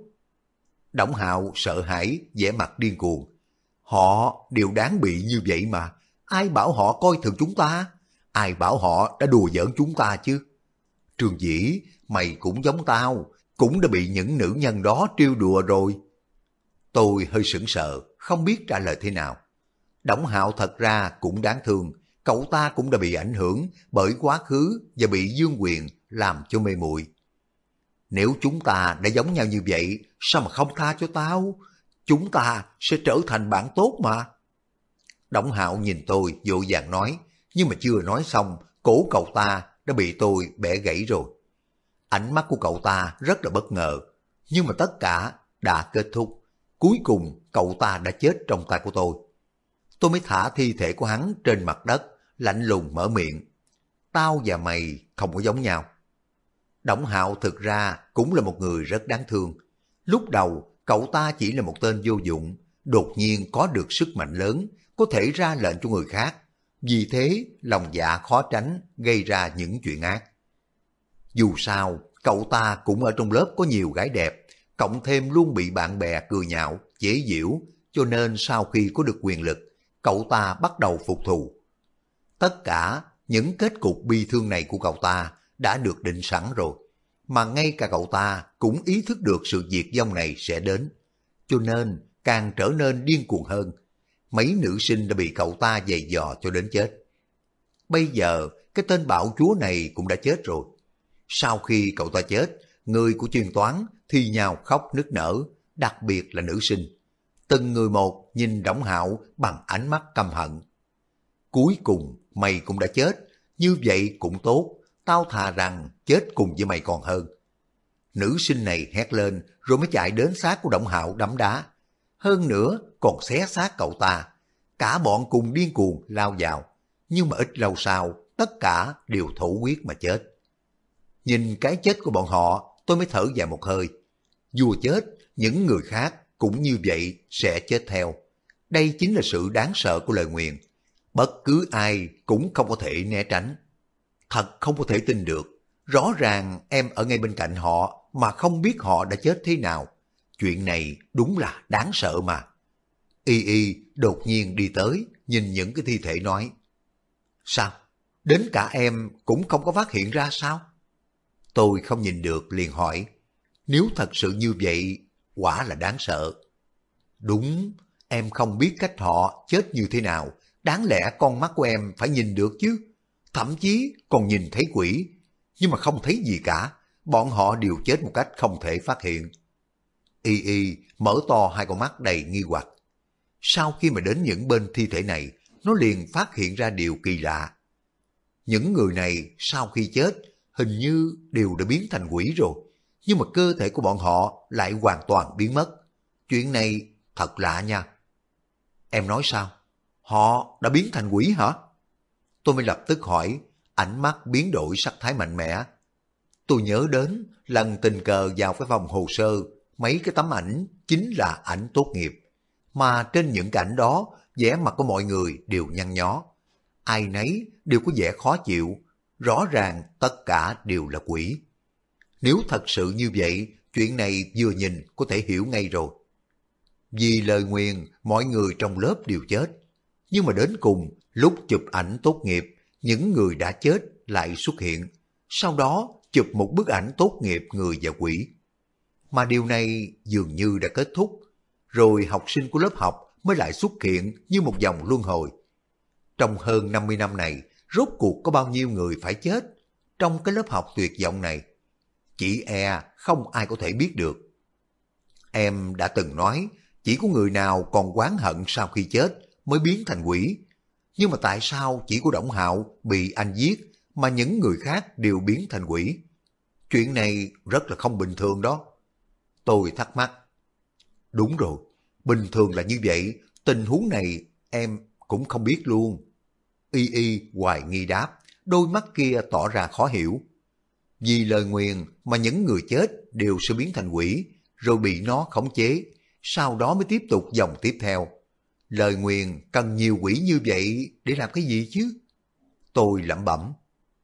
Đổng Hạo sợ hãi, vẻ mặt điên cuồng. Họ đều đáng bị như vậy mà. Ai bảo họ coi thường chúng ta? Ai bảo họ đã đùa giỡn chúng ta chứ? Trường Dĩ, mày cũng giống tao, cũng đã bị những nữ nhân đó trêu đùa rồi. Tôi hơi sững sờ, không biết trả lời thế nào. Đổng Hạo thật ra cũng đáng thương, cậu ta cũng đã bị ảnh hưởng bởi quá khứ và bị Dương Quyền làm cho mê muội. Nếu chúng ta đã giống nhau như vậy, sao mà không tha cho tao? Chúng ta sẽ trở thành bạn tốt mà. Đổng Hạo nhìn tôi vội vàng nói, nhưng mà chưa nói xong, cổ cậu ta đã bị tôi bẻ gãy rồi. Ánh mắt của cậu ta rất là bất ngờ, nhưng mà tất cả đã kết thúc. Cuối cùng cậu ta đã chết trong tay của tôi. Tôi mới thả thi thể của hắn trên mặt đất, lạnh lùng mở miệng. Tao và mày không có giống nhau. Đổng Hạo thực ra cũng là một người rất đáng thương. Lúc đầu cậu ta chỉ là một tên vô dụng, đột nhiên có được sức mạnh lớn, có thể ra lệnh cho người khác. Vì thế lòng dạ khó tránh gây ra những chuyện ác. Dù sao, cậu ta cũng ở trong lớp có nhiều gái đẹp, cộng thêm luôn bị bạn bè cười nhạo, chế giễu, cho nên sau khi có được quyền lực, cậu ta bắt đầu phục thù. Tất cả những kết cục bi thương này của cậu ta đã được định sẵn rồi, mà ngay cả cậu ta cũng ý thức được sự diệt vong này sẽ đến, cho nên càng trở nên điên cuồng hơn. Mấy nữ sinh đã bị cậu ta giày dò cho đến chết. Bây giờ cái tên bạo chúa này cũng đã chết rồi. Sau khi cậu ta chết, người của chuyên toán thì nhào khóc nức nở, đặc biệt là nữ sinh. Từng người một nhìn Đổng Hạo bằng ánh mắt căm hận. cuối cùng mày cũng đã chết, như vậy cũng tốt, tao thà rằng chết cùng với mày còn hơn. Nữ sinh này hét lên rồi mới chạy đến xác của Động Hạo đấm đá. Hơn nữa còn xé xác cậu ta. Cả bọn cùng điên cuồng lao vào. Nhưng mà ít lâu sau, tất cả đều thổ huyết mà chết. Nhìn cái chết của bọn họ, tôi mới thở dài một hơi. Vua chết, những người khác cũng như vậy sẽ chết theo. Đây chính là sự đáng sợ của lời nguyền. Bất cứ ai cũng không có thể né tránh. Thật không có thể tin được. Rõ ràng em ở ngay bên cạnh họ mà không biết họ đã chết thế nào. Chuyện này đúng là đáng sợ mà. Y Y đột nhiên đi tới, nhìn những cái thi thể nói. Sao? Đến cả em cũng không có phát hiện ra sao? Tôi không nhìn được liền hỏi. Nếu thật sự như vậy, quả là đáng sợ. Đúng, em không biết cách họ chết như thế nào. Đáng lẽ con mắt của em phải nhìn được chứ. Thậm chí còn nhìn thấy quỷ. Nhưng mà không thấy gì cả. Bọn họ đều chết một cách không thể phát hiện. Y Y mở to hai con mắt đầy nghi hoặc. Sau khi mà đến những bên thi thể này, nó liền phát hiện ra điều kỳ lạ. Những người này sau khi chết, hình như đều đã biến thành quỷ rồi. Nhưng mà cơ thể của bọn họ lại hoàn toàn biến mất. Chuyện này thật lạ nha. Em nói sao? Họ đã biến thành quỷ hả? Tôi mới lập tức hỏi, ánh mắt biến đổi sắc thái mạnh mẽ. Tôi nhớ đến lần tình cờ vào cái phòng hồ sơ, mấy cái tấm ảnh chính là ảnh tốt nghiệp. Mà trên những cái ảnh đó, vẻ mặt của mọi người đều nhăn nhó. Ai nấy đều có vẻ khó chịu, rõ ràng tất cả đều là quỷ. Nếu thật sự như vậy, chuyện này vừa nhìn có thể hiểu ngay rồi. Vì lời nguyền, mọi người trong lớp đều chết. Nhưng mà đến cùng, lúc chụp ảnh tốt nghiệp, những người đã chết lại xuất hiện. Sau đó chụp một bức ảnh tốt nghiệp người và quỷ. Mà điều này dường như đã kết thúc. Rồi học sinh của lớp học mới lại xuất hiện như một vòng luân hồi. Trong hơn 50 năm này, rốt cuộc có bao nhiêu người phải chết trong cái lớp học tuyệt vọng này? Chỉ không ai có thể biết được. Em đã từng nói, chỉ có người nào còn oán hận sau khi chết mới biến thành quỷ. Nhưng mà tại sao chỉ có Đổng Hạo bị anh giết mà những người khác đều biến thành quỷ? Chuyện này rất là không bình thường đó. Tôi thắc mắc. Đúng rồi, bình thường là như vậy, tình huống này em cũng không biết luôn. Y Y hoài nghi đáp, đôi mắt kia tỏ ra khó hiểu. Vì lời nguyền mà những người chết đều sẽ biến thành quỷ, rồi bị nó khống chế, sau đó mới tiếp tục dòng tiếp theo. Lời nguyền cần nhiều quỷ như vậy để làm cái gì chứ? Tôi lẩm bẩm.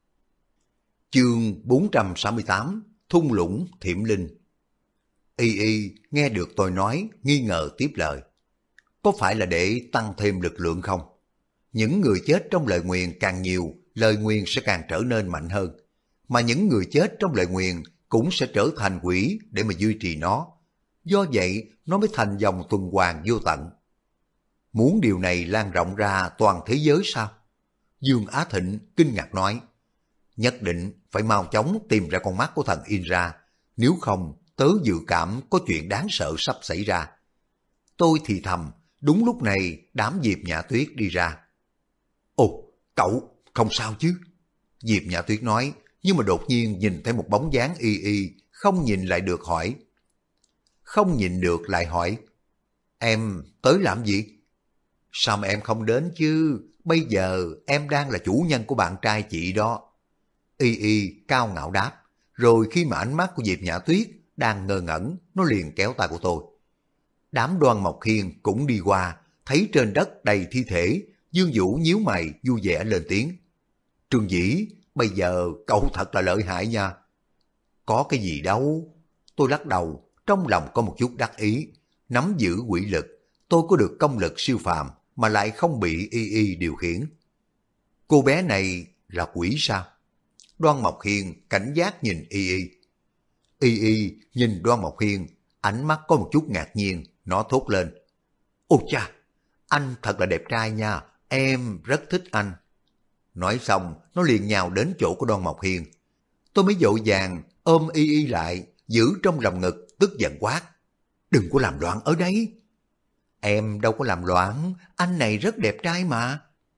Chương 468, Thung lũng Thiểm Linh. Y Y nghe được tôi nói, nghi ngờ tiếp lời. Có phải là để tăng thêm lực lượng không? Những người chết trong lời nguyền càng nhiều, lời nguyền sẽ càng trở nên mạnh hơn. Mà những người chết trong lời nguyền cũng sẽ trở thành quỷ để mà duy trì nó. Do vậy, nó mới thành dòng tuần hoàn vô tận. Muốn điều này lan rộng ra toàn thế giới sao? Dương Á Thịnh kinh ngạc nói. Nhất định phải mau chóng tìm ra con mắt của thần Indra. Nếu không, tớ dự cảm có chuyện đáng sợ sắp xảy ra. Tôi thì thầm, đúng lúc này đám Diệp Nhã Tuyết đi ra. Ồ, cậu, không sao chứ? Diệp Nhã Tuyết nói, nhưng mà đột nhiên nhìn thấy một bóng dáng Y Y, không nhìn lại được hỏi. Không nhìn được lại hỏi, em tới làm gì? Sao mà em không đến chứ? Bây giờ em đang là chủ nhân của bạn trai chị đó. Y Y cao ngạo đáp, rồi khi mà ánh mắt của Diệp Nhã Tuyết đang ngơ ngẩn, nó liền kéo tay của tôi. Đám Đoan Mộc Hiên cũng đi qua, thấy trên đất đầy thi thể, Dương Vũ nhíu mày vui vẻ lên tiếng. Trương Dĩ, bây giờ cậu thật là lợi hại nha. Có cái gì đâu. Tôi lắc đầu, trong lòng có một chút đắc ý. Nắm giữ quỷ lực, tôi có được công lực siêu phàm mà lại không bị Y Y điều khiển. Cô bé này là quỷ sao? Đoan Mộc Hiên cảnh giác nhìn Y Y. Y Y nhìn Đoan Mộc Hiên, ánh mắt có một chút ngạc nhiên, nó thốt lên. Ôi cha, anh thật là đẹp trai nha, em rất thích anh. Nói xong, nó liền nhào đến chỗ của Đoan Mộc Hiên. Tôi mới vội vàng ôm Y Y lại, giữ trong lòng ngực, tức giận quát. Đừng có làm loạn ở đây. Em đâu có làm loạn, anh này rất đẹp trai mà.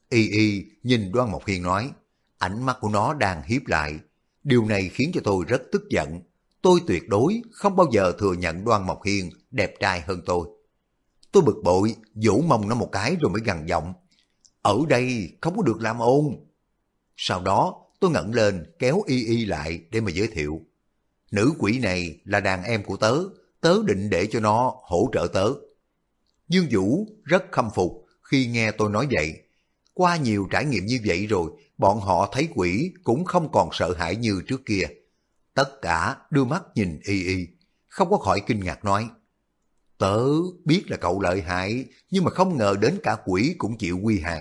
Y Y nhìn Đoan Mộc Hiên nói, ánh mắt của nó đang hiếp lại. Điều này khiến cho tôi rất tức giận. Tôi tuyệt đối không bao giờ thừa nhận Đoan Mộc Hiên đẹp trai hơn tôi. Tôi bực bội, vỗ mông nó một cái rồi mới gằn giọng. Ở đây không có được làm ồn. Sau đó tôi ngẩng lên kéo Y Y lại để mà giới thiệu. Nữ quỷ này là đàn em của tớ, tớ định để cho nó hỗ trợ tớ. Dương Vũ rất khâm phục khi nghe tôi nói vậy. Qua nhiều trải nghiệm như vậy rồi, bọn họ thấy quỷ cũng không còn sợ hãi như trước kia. Tất cả đưa mắt nhìn Y Y, không có khỏi kinh ngạc nói. Tớ biết là cậu lợi hại, nhưng mà không ngờ đến cả quỷ cũng chịu quy hàng.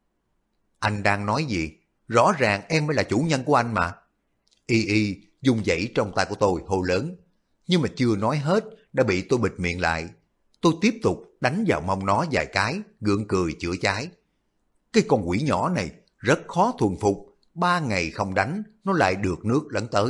Anh đang nói gì? Rõ ràng em mới là chủ nhân của anh mà. Y Y dùng dãy trong tay của tôi hô lớn, nhưng mà chưa nói hết đã bị tôi bịt miệng lại. Tôi tiếp tục đánh vào mông nó vài cái, gượng cười chữa cháy. Cái con quỷ nhỏ này rất khó thuần phục, 3 ngày không đánh nó lại được nước lấn tới.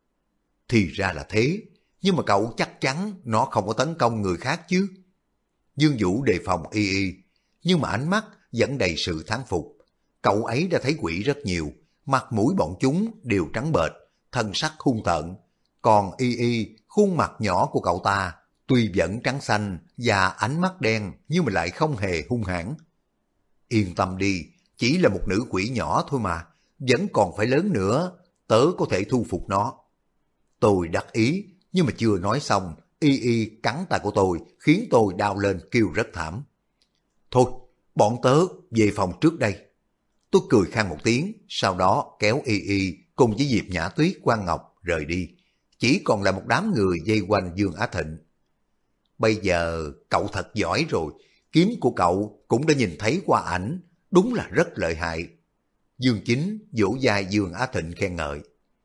Thì ra là thế, nhưng mà cậu chắc chắn nó không có tấn công người khác chứ. Dương Vũ đề phòng Y Y, nhưng mà ánh mắt vẫn đầy sự thán phục. Cậu ấy đã thấy quỷ rất nhiều, mặt mũi bọn chúng đều trắng bệch, thân sắc hung tợn. Còn Y Y, khuôn mặt nhỏ của cậu ta, tuy vẫn trắng xanh và ánh mắt đen nhưng mà lại không hề hung hãn. Yên tâm đi, chỉ là một nữ quỷ nhỏ thôi mà, vẫn còn phải lớn nữa, tớ có thể thu phục nó. Tôi đắc ý, nhưng mà chưa nói xong, Y Y cắn tay của tôi, khiến tôi đau lên kêu rất thảm. Thôi, bọn tớ về phòng trước đây. Tôi cười khan một tiếng, sau đó kéo Y Y cùng với Diệp Nhã Tuyết, Quan Ngọc rời đi. Chỉ còn là một đám người vây quanh Dương Á Thịnh. Bây giờ cậu thật giỏi rồi, kiếm của cậu cũng đã nhìn thấy qua ảnh, đúng là rất lợi hại. Dương Chính vỗ vai Dương Á Thịnh khen ngợi.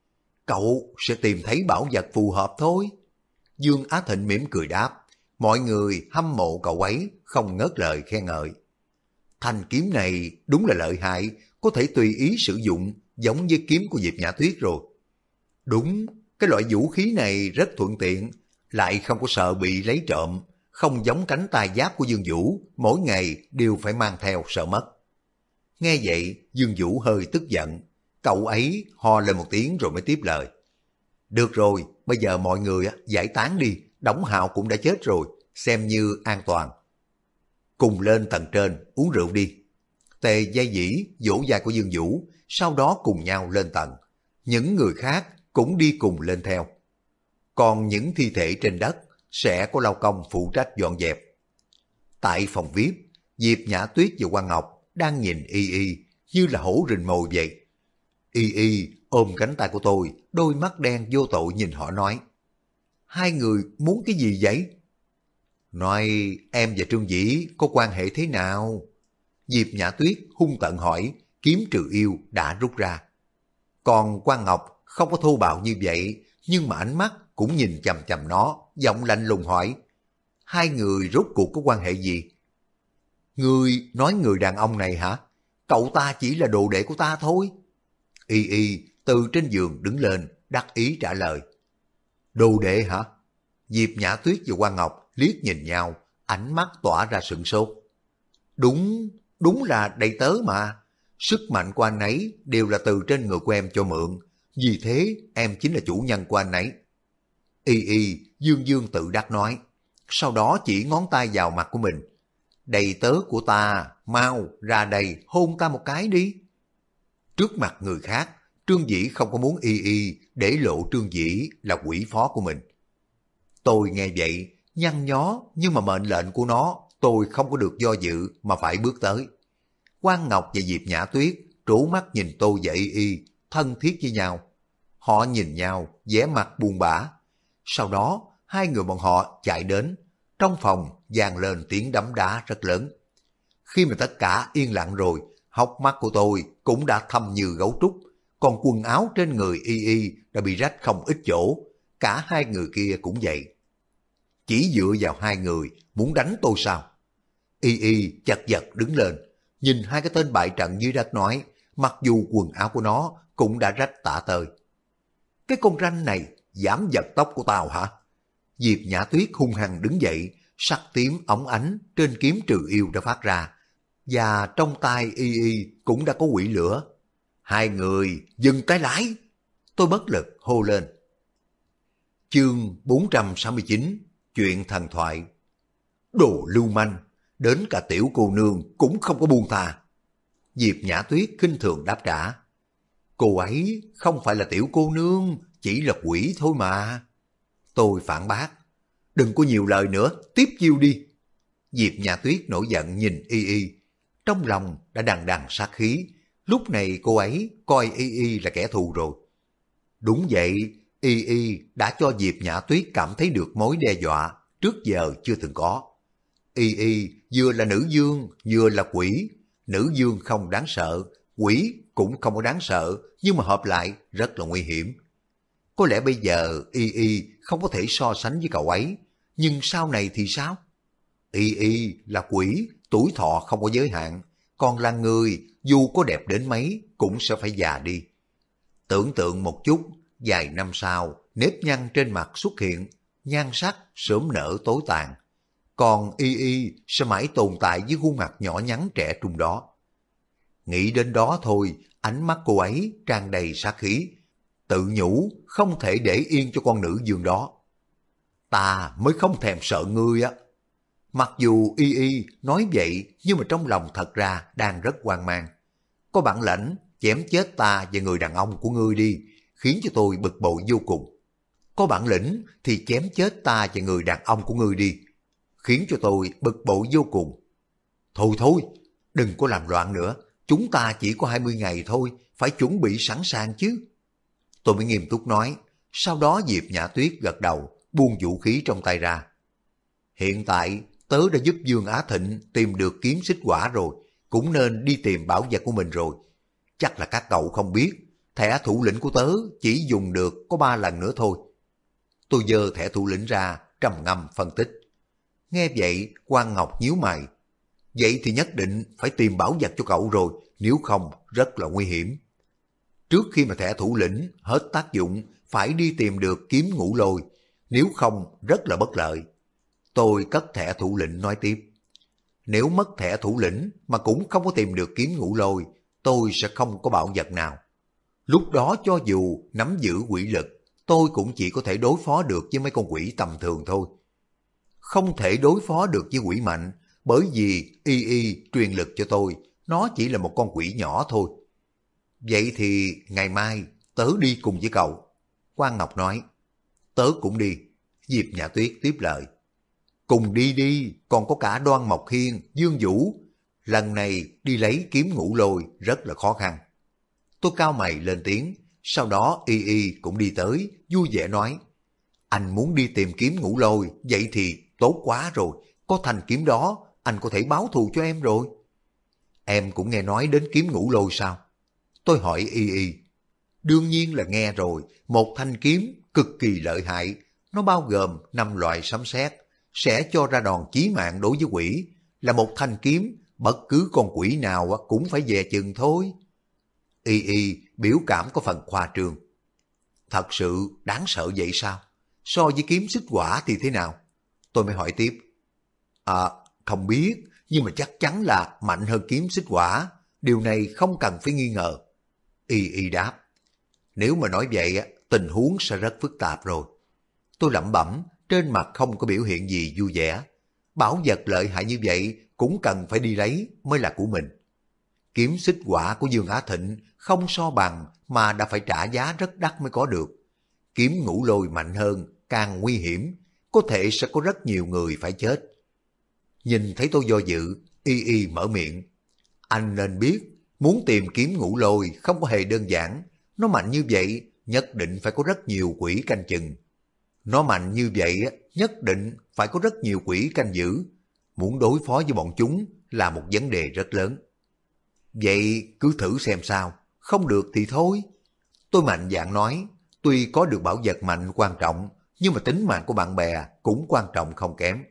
Cậu sẽ tìm thấy bảo vật phù hợp thôi. Dương Á Thịnh mỉm cười đáp, mọi người hâm mộ cậu ấy, không ngớt lời khen ngợi. Thanh kiếm này đúng là lợi hại, có thể tùy ý sử dụng, giống với kiếm của Diệp Nhã Tuyết rồi. Đúng, cái loại vũ khí này rất thuận tiện, lại không có sợ bị lấy trộm, không giống cánh tay giáp của Dương Vũ, mỗi ngày đều phải mang theo sợ mất. Nghe vậy, Dương Vũ hơi tức giận, cậu ấy ho lên một tiếng rồi mới tiếp lời. Được rồi, bây giờ mọi người giải tán đi, Đổng Hạo cũng đã chết rồi, xem như an toàn. Cùng lên tầng trên uống rượu đi. Tề Giai Dĩ vỗ vai của Dương Vũ, sau đó cùng nhau lên tầng. Những người khác cũng đi cùng lên theo. Còn những thi thể trên đất sẽ có lao công phụ trách dọn dẹp. Tại phòng VIP, Diệp Nhã Tuyết và Quan Ngọc đang nhìn Y Y như là hổ rình mồi vậy. Y Y ôm cánh tay của tôi, đôi mắt đen vô tội nhìn họ nói. Hai người muốn cái gì vậy? Nói em và Trương Dĩ có quan hệ thế nào? Diệp Nhã Tuyết hung tợn hỏi, kiếm trừ yêu đã rút ra. Còn Quan Ngọc không có thô bạo như vậy, nhưng mà ánh mắt cũng nhìn chằm chằm nó, giọng lạnh lùng hỏi. Hai người rốt cuộc có quan hệ gì? Ngươi nói người đàn ông này hả? Cậu ta chỉ là đồ đệ của ta thôi. Y Y từ trên giường đứng lên, đắc ý trả lời. Đồ đệ hả? Diệp Nhã Tuyết và Quan Ngọc liếc nhìn nhau, ánh mắt tỏa ra sửng sốt. Đúng là đầy tớ mà. Sức mạnh của anh ấy đều là từ trên người của em cho mượn, vì thế em chính là chủ nhân của anh ấy. Y Y dương dương tự đắc nói, sau đó chỉ ngón tay vào mặt của mình. Đầy tớ của ta, mau ra đây hôn ta một cái đi. Trước mặt người khác, Trương Dĩ không có muốn Y Y để lộ Trương Dĩ là quỷ phó của mình. Tôi nghe vậy, nhăn nhó, nhưng mà mệnh lệnh của nó, tôi không có được do dự mà phải bước tới. Quan Ngọc và Diệp Nhã Tuyết trố mắt nhìn tôi và Y Y, thân thiết với nhau. Họ nhìn nhau, vẻ mặt buồn bã. Sau đó, hai người bọn họ chạy đến. Trong phòng vang lên tiếng đấm đá rất lớn. Khi mà tất cả yên lặng rồi, hốc mắt của tôi cũng đã thâm như gấu trúc. Còn quần áo trên người Y Y đã bị rách không ít chỗ. Cả hai người kia cũng vậy. Chỉ dựa vào hai người muốn đánh tôi sao? Y Y chật vật đứng lên, nhìn hai cái tên bại trận dưới đất nói, mặc dù quần áo của nó cũng đã rách tả tơi. Cái con ranh này dám giật tóc của tao hả? Diệp Nhã Tuyết hung hăng đứng dậy, sắc tím óng ánh trên kiếm trừ yêu đã phát ra. và trong tay y y cũng đã có quỷ lửa. Hai người dừng tay lái! Tôi bất lực hô lên. Chương 469, chuyện thần thoại. Đồ lưu manh, đến cả tiểu cô nương cũng không có buông tha. Diệp Nhã Tuyết khinh thường đáp trả. Cô ấy không phải là tiểu cô nương, chỉ là quỷ thôi mà. Tôi phản bác. Đừng có nhiều lời nữa, tiếp chiêu đi. Diệp Nhã Tuyết nổi giận nhìn y y. Trong lòng đã đằng đằng sát khí. Lúc này cô ấy coi y y là kẻ thù rồi. Đúng vậy, y y đã cho Diệp Nhã Tuyết cảm thấy được mối đe dọa trước giờ chưa từng có. Y y vừa là nữ dương, vừa là quỷ. Nữ dương không đáng sợ, quỷ cũng không có đáng sợ, nhưng mà hợp lại rất là nguy hiểm. Có lẽ bây giờ y y không có thể so sánh với cậu ấy, nhưng sau này thì sao? Y y là quỷ, tuổi thọ không có giới hạn, còn là người dù có đẹp đến mấy cũng sẽ phải già đi. Tưởng tượng một chút, vài năm sau, nếp nhăn trên mặt xuất hiện, nhan sắc sớm nở tối tàn. Còn y y sẽ mãi tồn tại với khuôn mặt nhỏ nhắn trẻ trung đó. Nghĩ đến đó thôi, ánh mắt cô ấy tràn đầy sát khí, tự nhủ không thể để yên cho con nữ dương đó. Ta mới không thèm sợ ngươi á. Mặc dù y y nói vậy, nhưng mà trong lòng thật ra đang rất hoang mang. Có bản lãnh chém chết ta và người đàn ông của ngươi đi, khiến cho tôi bực bội vô cùng. Có bản lĩnh thì chém chết ta và người đàn ông của ngươi đi, khiến cho tôi bực bội vô cùng. Thôi thôi, đừng có làm loạn nữa, chúng ta chỉ có 20 ngày thôi, phải chuẩn bị sẵn sàng chứ. Tôi mới nghiêm túc nói, sau đó Diệp Nhã Tuyết gật đầu, buông vũ khí trong tay ra. Hiện tại, tớ đã giúp Dương Á Thịnh tìm được kiếm xích quả rồi, cũng nên đi tìm bảo vật của mình rồi. Chắc là các cậu không biết, thẻ thủ lĩnh của tớ chỉ dùng được có 3 lần nữa thôi. Tôi giơ thẻ thủ lĩnh ra, trầm ngâm phân tích. Nghe vậy, Quang Ngọc nhíu mày. Vậy thì nhất định phải tìm bảo vật cho cậu rồi, nếu không rất là nguy hiểm. Trước khi mà thẻ thủ lĩnh hết tác dụng, phải đi tìm được kiếm ngũ lôi, nếu không rất là bất lợi. Tôi cất thẻ thủ lĩnh nói tiếp. Nếu mất thẻ thủ lĩnh mà cũng không có tìm được kiếm ngũ lôi, tôi sẽ không có bảo vật nào. Lúc đó cho dù nắm giữ quỷ lực, tôi cũng chỉ có thể đối phó được với mấy con quỷ tầm thường thôi. Không thể đối phó được với quỷ mạnh, bởi vì y y truyền lực cho tôi, nó chỉ là một con quỷ nhỏ thôi. Vậy thì ngày mai tớ đi cùng với cậu. Quang Ngọc nói. Tớ cũng đi. Diệp Nhã Tuyết tiếp lời. Cùng đi đi, còn có cả Đoan Mộc Hiên, Dương Vũ. Lần này đi lấy kiếm ngũ lôi rất là khó khăn. Tôi cao mày lên tiếng, sau đó y y cũng đi tới, vui vẻ nói. Anh muốn đi tìm kiếm ngũ lôi, vậy thì tốt quá rồi, có thanh kiếm đó, anh có thể báo thù cho em rồi. Em cũng nghe nói đến kiếm ngũ lôi sao? Tôi hỏi y y. Đương nhiên là nghe rồi, một thanh kiếm cực kỳ lợi hại, nó bao gồm 5 loại sấm sét, sẽ cho ra đòn chí mạng đối với quỷ, là một thanh kiếm, bất cứ con quỷ nào cũng phải dè chừng thôi. Y y biểu cảm có phần khoa trương. Thật sự đáng sợ vậy sao? So với kiếm xích quả thì thế nào? Tôi mới hỏi tiếp. Không biết, nhưng mà chắc chắn là mạnh hơn kiếm xích quả, điều này không cần phải nghi ngờ. Y y đáp. Nếu mà nói vậy, tình huống sẽ rất phức tạp rồi. Tôi lẩm bẩm, trên mặt không có biểu hiện gì vui vẻ. Bảo vật lợi hại như vậy cũng cần phải đi lấy mới là của mình. Kiếm xích quả của Dương Á Thịnh không so bằng mà đã phải trả giá rất đắt mới có được. Kiếm ngũ lôi mạnh hơn, càng nguy hiểm, có thể sẽ có rất nhiều người phải chết. Nhìn thấy tôi do dự, y y mở miệng. Anh nên biết, muốn tìm kiếm ngũ lôi không có hề đơn giản. Nó mạnh như vậy, nhất định phải có rất nhiều quỷ canh chừng. Nó mạnh như vậy, nhất định phải có rất nhiều quỷ canh giữ. Muốn đối phó với bọn chúng là một vấn đề rất lớn. Vậy cứ thử xem sao, không được thì thôi. Tôi mạnh dạn nói, tuy có được bảo vật mạnh quan trọng, nhưng mà tính mạng của bạn bè cũng quan trọng không kém.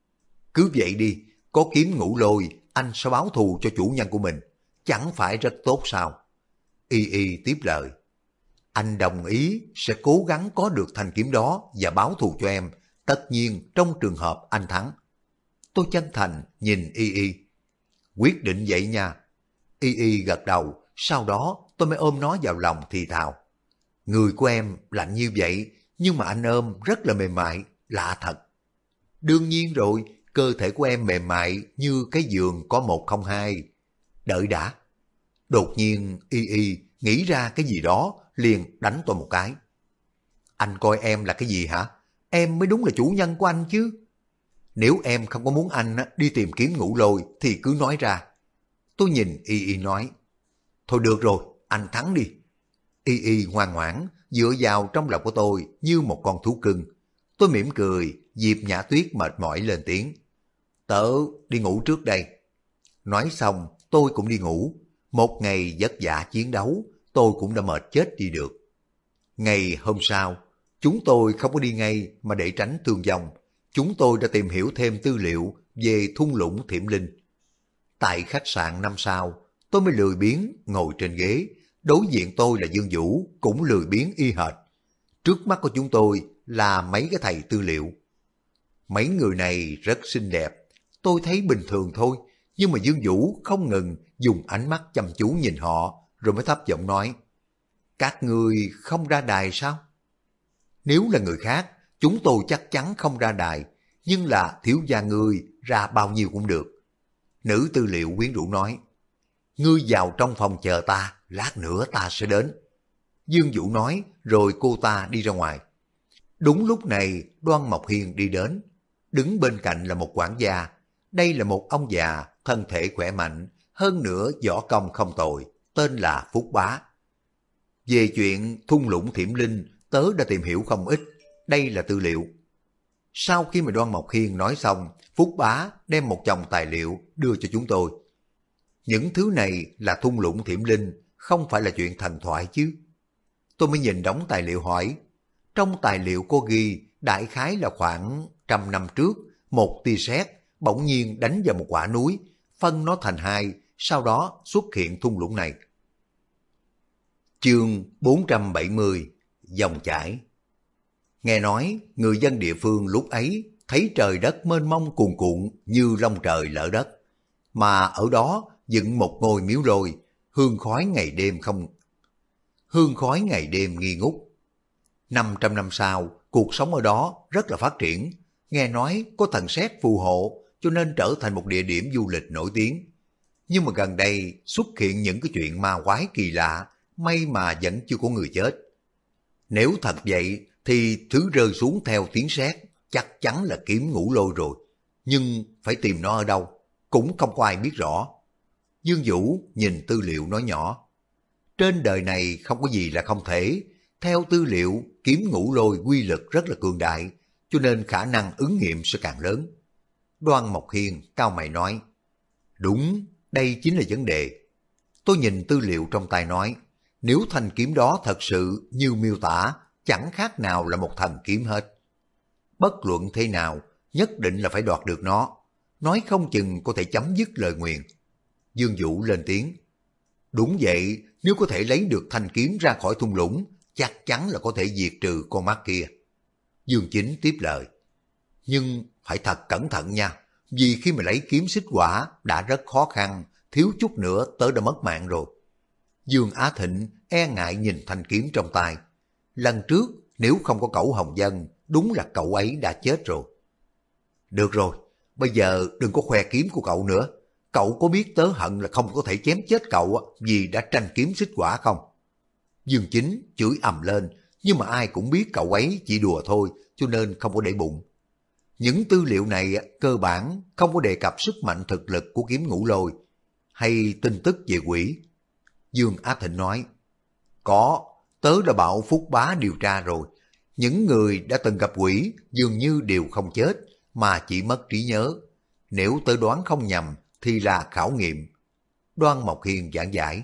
Cứ vậy đi, có kiếm ngũ lôi, anh sẽ báo thù cho chủ nhân của mình, chẳng phải rất tốt sao? Y y tiếp lời. Anh đồng ý sẽ cố gắng có được thanh kiếm đó và báo thù cho em, tất nhiên trong trường hợp anh thắng. Tôi chân thành nhìn y y. quyết định vậy nha. Y Y gật đầu, sau đó tôi mới ôm nó vào lòng thì thào. Người của em lạnh như vậy, nhưng mà anh ôm rất là mềm mại, lạ thật. Đương nhiên rồi, cơ thể của em mềm mại như cái giường có 102. Đợi đã. Đột nhiên Y Y nghĩ ra cái gì đó, liền đánh tôi một cái. Anh coi em là cái gì hả? Em mới đúng là chủ nhân của anh chứ. Nếu em không có muốn anh đi tìm kiếm Ngũ Lôi thì cứ nói ra. Tôi nhìn Y Y nói. Thôi được rồi, anh thắng đi. Y Y ngoan ngoãn, dựa vào trong lòng của tôi như một con thú cưng. Tôi mỉm cười, Diệp Nhã Tuyết mệt mỏi lên tiếng. Tớ đi ngủ trước đây. Nói xong, tôi cũng đi ngủ. Một ngày vất vả chiến đấu, tôi cũng đã mệt chết đi được. Ngày hôm sau, chúng tôi không có đi ngay mà để tránh thương vong. Chúng tôi đã tìm hiểu thêm tư liệu về thung lũng Thiểm Linh. Tại khách sạn 5 sao, tôi mới lười biếng ngồi trên ghế. Đối diện tôi là Dương Vũ, cũng lười biếng y hệt. Trước mắt của chúng tôi là mấy cái thầy tư liệu. Mấy người này rất xinh đẹp, tôi thấy bình thường thôi, nhưng mà Dương Vũ không ngừng dùng ánh mắt chăm chú nhìn họ, rồi mới thấp giọng nói, các ngươi không ra đài sao? Nếu là người khác, chúng tôi chắc chắn không ra đài, nhưng là thiếu gia ngươi ra bao nhiêu cũng được. Nữ tư liệu quyến rũ nói, ngươi vào trong phòng chờ ta, lát nữa ta sẽ đến. Dương Vũ nói, rồi cô ta đi ra ngoài. Đúng lúc này, Đoan Mộc Hiên đi đến. Đứng bên cạnh là một quản gia. Đây là một ông già, thân thể khỏe mạnh, hơn nữa võ công không tồi, tên là Phúc Bá. Về chuyện thung lũng Thiểm Linh, tớ đã tìm hiểu không ít. Đây là tư liệu. Sau khi mà Đoan Mộc Hiên nói xong, Phúc Bá đem một chồng tài liệu đưa cho chúng tôi. Những thứ này là thung lũng Thiểm Linh, không phải là chuyện thần thoại chứ. Tôi mới nhìn đống tài liệu hỏi. Trong tài liệu có ghi, đại khái là khoảng 100 năm trước, một tia sét bỗng nhiên đánh vào một quả núi, phân nó thành hai, sau đó xuất hiện thung lũng này. Chương 470, dòng chảy. Nghe nói, người dân địa phương lúc ấy thấy trời đất mênh mông cuồn cuộn như long trời lở đất, mà ở đó dựng một ngôi miếu lôi, hương khói ngày đêm nghi ngút. 500 năm sau, cuộc sống ở đó rất là phát triển, nghe nói có thần sét phù hộ cho nên trở thành một địa điểm du lịch nổi tiếng. Nhưng mà gần đây xuất hiện những cái chuyện ma quái kỳ lạ, may mà vẫn chưa có người chết. Nếu thật vậy thì thứ rơi xuống theo tiếng sét chắc chắn là kiếm Ngũ Lôi rồi, nhưng phải tìm nó ở đâu cũng không có ai biết rõ. Dương Vũ nhìn tư liệu nói nhỏ, trên đời này không có gì là không thể. Theo tư liệu, kiếm Ngũ Lôi quy lực rất là cường đại, cho nên khả năng ứng nghiệm sẽ càng lớn. Đoan Mộc Hiên cao mày nói, đúng, đây chính là vấn đề. Tôi nhìn tư liệu trong tay nói, nếu thanh kiếm đó thật sự như miêu tả, chẳng khác nào là một thần kiếm hết. Bất luận thế nào, nhất định là phải đoạt được nó, nói không chừng có thể chấm dứt lời nguyền. Dương Vũ lên tiếng, đúng vậy, nếu có thể lấy được thanh kiếm ra khỏi thung lũng, chắc chắn là có thể diệt trừ con mắt kia. Dương Chính tiếp lời, nhưng phải thật cẩn thận nha, vì khi mà lấy kiếm xích hỏa đã rất khó khăn, thiếu chút nữa tớ đã mất mạng rồi. Dương Á Thịnh e ngại nhìn thanh kiếm trong tay. Lần trước nếu không có cậu Hồng Dân, đúng là cậu ấy đã chết rồi. Được rồi, bây giờ đừng có khoe kiếm của cậu nữa. Cậu có biết tớ hận là không có thể chém chết cậu vì đã tranh kiếm xích hỏa không? Dương Chính chửi ầm lên, nhưng mà ai cũng biết cậu ấy chỉ đùa thôi, cho nên không có để bụng. Những tư liệu này cơ bản không có đề cập sức mạnh thực lực của kiếm Ngũ Lôi hay tin tức về quỷ. Dương Á Thịnh nói, có, tớ đã bảo Phúc Bá điều tra rồi. Những người đã từng gặp quỷ dường như đều không chết, mà chỉ mất trí nhớ. Nếu tớ đoán không nhầm thì là khảo nghiệm. Đoan Mộc Hiên giảng giải.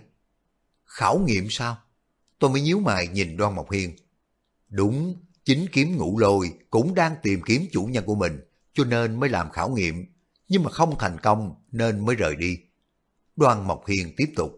Khảo nghiệm sao? Tôi mới nhíu mày nhìn Đoan Mộc Hiên. Đúng, chính kiếm Ngũ Lôi cũng đang tìm kiếm chủ nhân của mình, cho nên mới làm khảo nghiệm, nhưng mà không thành công nên mới rời đi. Đoan Mộc Hiên tiếp tục.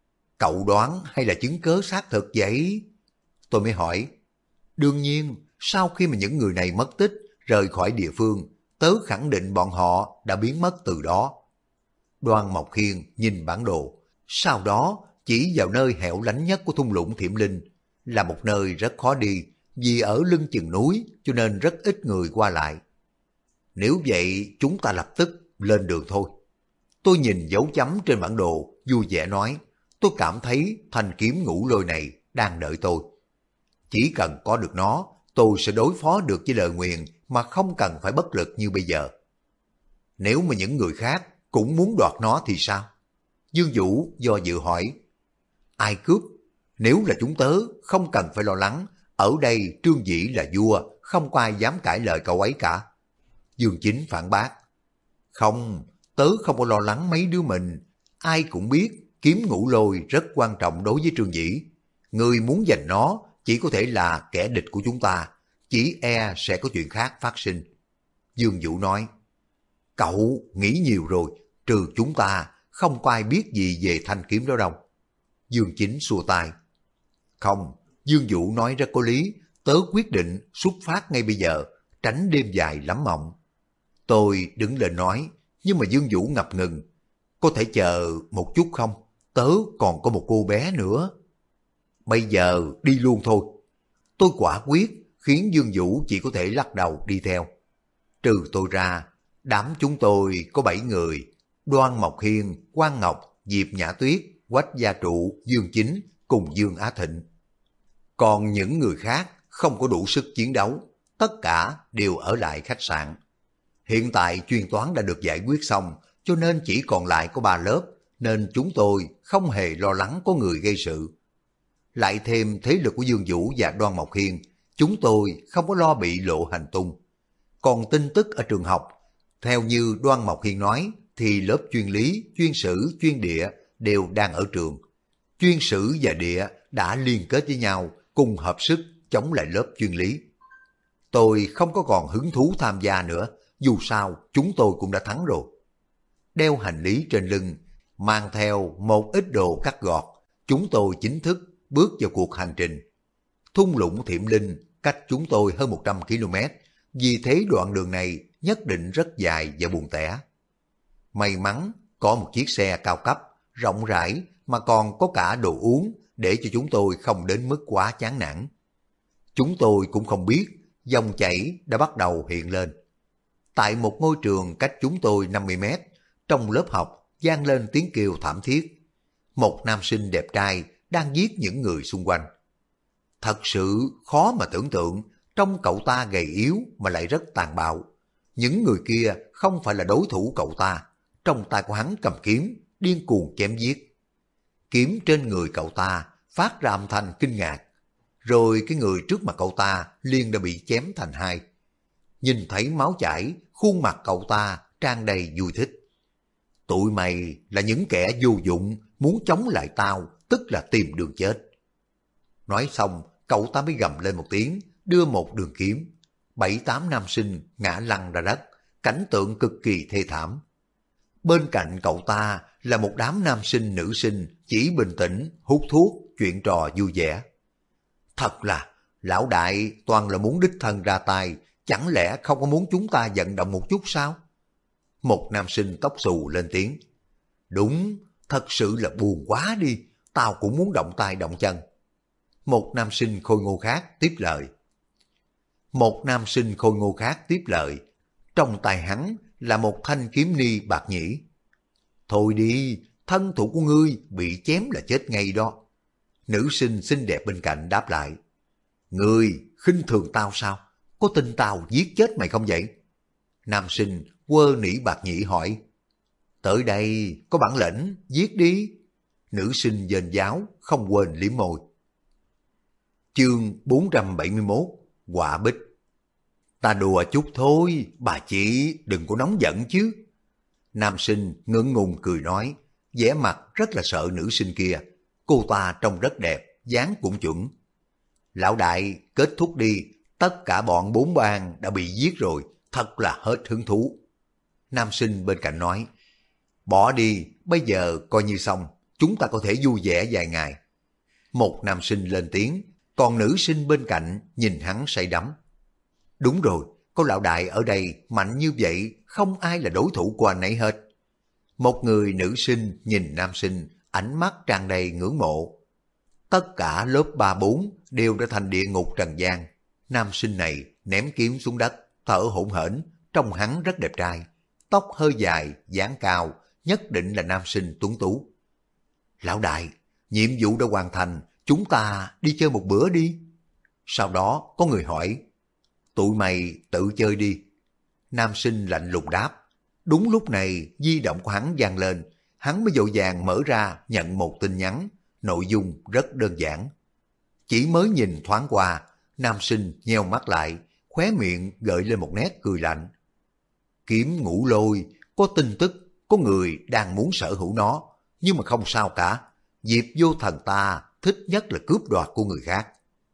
Cậu đoán hay là chứng cớ xác thực vậy? Tôi mới hỏi. Đương nhiên, sau khi mà những người này mất tích, rời khỏi địa phương, tớ khẳng định bọn họ đã biến mất từ đó. Đoan Mộc Khiên nhìn bản đồ, sau đó chỉ vào nơi hẻo lánh nhất của thung lũng Thiểm Linh, là một nơi rất khó đi, vì ở lưng chừng núi cho nên rất ít người qua lại. Nếu vậy chúng ta lập tức lên đường thôi. Tôi nhìn dấu chấm trên bản đồ, vui vẻ nói, tôi cảm thấy thanh kiếm ngũ lôi này đang đợi tôi. Chỉ cần có được nó, tôi sẽ đối phó được với lời nguyền mà không cần phải bất lực như bây giờ. Nếu mà những người khác cũng muốn đoạt nó thì sao? Dương Vũ do dự hỏi. Ai cướp? Nếu là chúng tớ, không cần phải lo lắng. Ở đây Trương Dĩ là vua, không có ai dám cãi lời cậu ấy cả. Dương Chính phản bác. Không, tớ không có lo lắng mấy đứa mình. Ai cũng biết kiếm ngũ lôi rất quan trọng đối với Trương Dĩ. Người muốn giành nó chỉ có thể là kẻ địch của chúng ta. Chỉ e sẽ có chuyện khác phát sinh. Dương Vũ nói. Cậu nghĩ nhiều rồi, trừ chúng ta, không có ai biết gì về thanh kiếm đó đâu. Dương Chính xua tay. Không, Dương Vũ nói rất có lý, tớ quyết định xuất phát ngay bây giờ, tránh đêm dài lắm mộng. Tôi đứng lên nói, nhưng mà Dương Vũ ngập ngừng. Có thể chờ một chút không? Tớ còn có một cô bé nữa. Bây giờ đi luôn thôi. Tôi quả quyết, khiến Dương Vũ chỉ có thể lắc đầu đi theo. Trừ tôi ra, đám chúng tôi có 7 người, Đoan Mộc Hiên, Quan Ngọc, Diệp Nhã Tuyết, Quách Gia Trụ, Dương Chính cùng Dương Á Thịnh. Còn những người khác không có đủ sức chiến đấu, tất cả đều ở lại khách sạn. Hiện tại chuyên toán đã được giải quyết xong, cho nên chỉ còn lại có 3 lớp, nên chúng tôi không hề lo lắng có người gây sự. Lại thêm thế lực của Dương Vũ và Đoan Mộc Hiên, chúng tôi không có lo bị lộ hành tung. Còn tin tức ở trường học, theo như Đoan Mộc Hiên nói, thì lớp chuyên lý, chuyên sử, chuyên địa đều đang ở trường. Chuyên sử và địa đã liên kết với nhau, cùng hợp sức chống lại lớp chuyên lý. Tôi không có còn hứng thú tham gia nữa, dù sao chúng tôi cũng đã thắng rồi. Đeo hành lý trên lưng, mang theo một ít đồ cắt gọt, chúng tôi chính thức bước vào cuộc hành trình. Thung lũng Thiểm Linh cách chúng tôi hơn 100 km, vì thế đoạn đường này nhất định rất dài và buồn tẻ. May mắn có một chiếc xe cao cấp, rộng rãi mà còn có cả đồ uống để cho chúng tôi không đến mức quá chán nản. Chúng tôi cũng không biết dòng chảy đã bắt đầu hiện lên. Tại một ngôi trường cách chúng tôi 50 mét, trong lớp học vang lên tiếng kêu thảm thiết. Một nam sinh đẹp trai đang giết những người xung quanh. Thật sự khó mà tưởng tượng, trong cậu ta gầy yếu mà lại rất tàn bạo. Những người kia không phải là đối thủ cậu ta, trong tay của hắn cầm kiếm, điên cuồng chém giết. Kiếm trên người cậu ta phát ra âm thanh kinh ngạc, rồi cái người trước mặt cậu ta liền đã bị chém thành hai. Nhìn thấy máu chảy, khuôn mặt cậu ta tràn đầy vui thích. Tụi mày là những kẻ vô dụng, muốn chống lại tao, tức là tìm đường chết. Nói xong, cậu ta mới gầm lên một tiếng, đưa một đường kiếm. 7-8 nam sinh ngã lăn ra đất, cảnh tượng cực kỳ thê thảm. Bên cạnh cậu ta là một đám nam sinh nữ sinh chỉ bình tĩnh, hút thuốc, chuyện trò vui vẻ. Thật là, lão đại toàn là muốn đích thân ra tay, chẳng lẽ không có muốn chúng ta vận động một chút sao? Một nam sinh tóc xù lên tiếng. Đúng, thật sự là buồn quá đi, tao cũng muốn động tay động chân. Một nam sinh khôi ngô khác tiếp lời. Trong tay hắn là một thanh kiếm ni bạc nhĩ. Thôi đi, thân thủ của ngươi bị chém là chết ngay đó. Nữ sinh xinh đẹp bên cạnh đáp lại. Ngươi khinh thường tao sao? Có tin tao giết chết mày không vậy? Nam sinh quơ nỉ bạc nhĩ hỏi. Tới đây, có bản lĩnh, giết đi. Nữ sinh dền giáo, không quên liếm môi. Chương 471, Quả Bích. Ta đùa chút thôi, bà chị đừng có nóng giận chứ. Nam sinh ngượng ngùng cười nói, vẻ mặt rất là sợ nữ sinh kia. Cô ta trông rất đẹp, dáng cũng chuẩn. Lão đại, kết thúc đi, tất cả bọn 4 bang đã bị giết rồi, thật là hết hứng thú. Nam sinh bên cạnh nói, bỏ đi, bây giờ coi như xong, chúng ta có thể vui vẻ vài ngày. Một nam sinh lên tiếng, còn nữ sinh bên cạnh nhìn hắn say đắm. Đúng rồi, có lão đại ở đây mạnh như vậy, không ai là đối thủ của anh ấy hết. Một người nữ sinh nhìn nam sinh, ánh mắt tràn đầy ngưỡng mộ. Tất cả lớp 3-4 đều đã thành địa ngục trần gian. Nam sinh này ném kiếm xuống đất, thở hổn hển, trông hắn rất đẹp trai. Tóc hơi dài, dáng cao, nhất định là nam sinh tuấn tú. Lão đại, nhiệm vụ đã hoàn thành, chúng ta đi chơi một bữa đi. Sau đó có người hỏi, tụi mày tự chơi đi. Nam sinh lạnh lùng đáp. Đúng lúc này di động của hắn vang lên, hắn mới vội vàng mở ra nhận một tin nhắn, nội dung rất đơn giản. Chỉ mới nhìn thoáng qua, nam sinh nheo mắt lại, khóe miệng gợi lên một nét cười lạnh. Kiếm Ngũ Lôi, có tin tức, có người đang muốn sở hữu nó, nhưng mà không sao cả. Diệp Vô Thần ta thích nhất là cướp đoạt của người khác.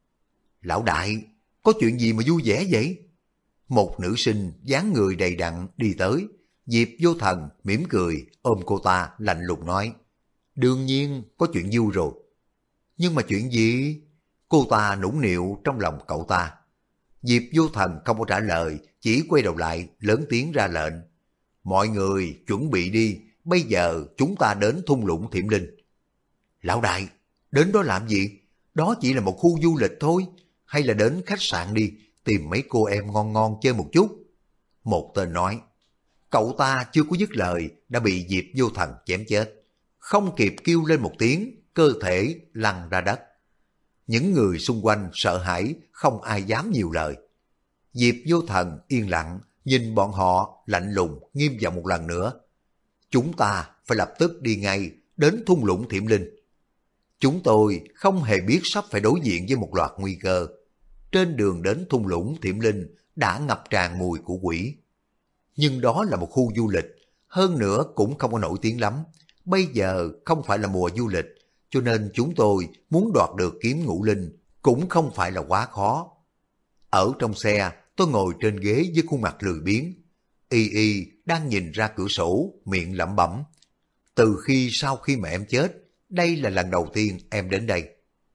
Lão đại, có chuyện gì mà vui vẻ vậy? Một nữ sinh dáng người đầy đặn đi tới, Diệp Vô Thần mỉm cười ôm cô ta lạnh lùng nói. Đương nhiên có chuyện vui rồi. Nhưng mà chuyện gì? Cô ta nũng nịu trong lòng cậu ta. Diệp Vô Thần không có trả lời, chỉ quay đầu lại lớn tiếng ra lệnh. Mọi người chuẩn bị đi, bây giờ chúng ta đến thung lũng Thiểm Linh. Lão đại, đến đó làm gì? Đó chỉ là một khu du lịch thôi. Hay là đến khách sạn đi, tìm mấy cô em ngon ngon chơi một chút. Một tên nói. Cậu ta chưa có dứt lời đã bị Diệp Vô Thần chém chết. Không kịp kêu lên một tiếng, cơ thể lăn ra đất. Những người xung quanh sợ hãi, không ai dám nhiều lời. Diệp Vô Thần yên lặng, nhìn bọn họ lạnh lùng, nghiêm giọng một lần nữa. Chúng ta phải lập tức đi ngay đến thung lũng Thiểm Linh. Chúng tôi không hề biết sắp phải đối diện với một loạt nguy cơ. Trên đường đến thung lũng Thiểm Linh đã ngập tràn mùi của quỷ. Nhưng đó là một khu du lịch, hơn nữa cũng không có nổi tiếng lắm. Bây giờ không phải là mùa du lịch, cho nên chúng tôi muốn đoạt được kiếm Ngũ Linh cũng không phải là quá khó. Ở trong xe, tôi ngồi trên ghế với khuôn mặt lười biếng. Y Y đang nhìn ra cửa sổ, miệng lẩm bẩm. Từ sau khi mẹ em chết, đây là lần đầu tiên em đến đây.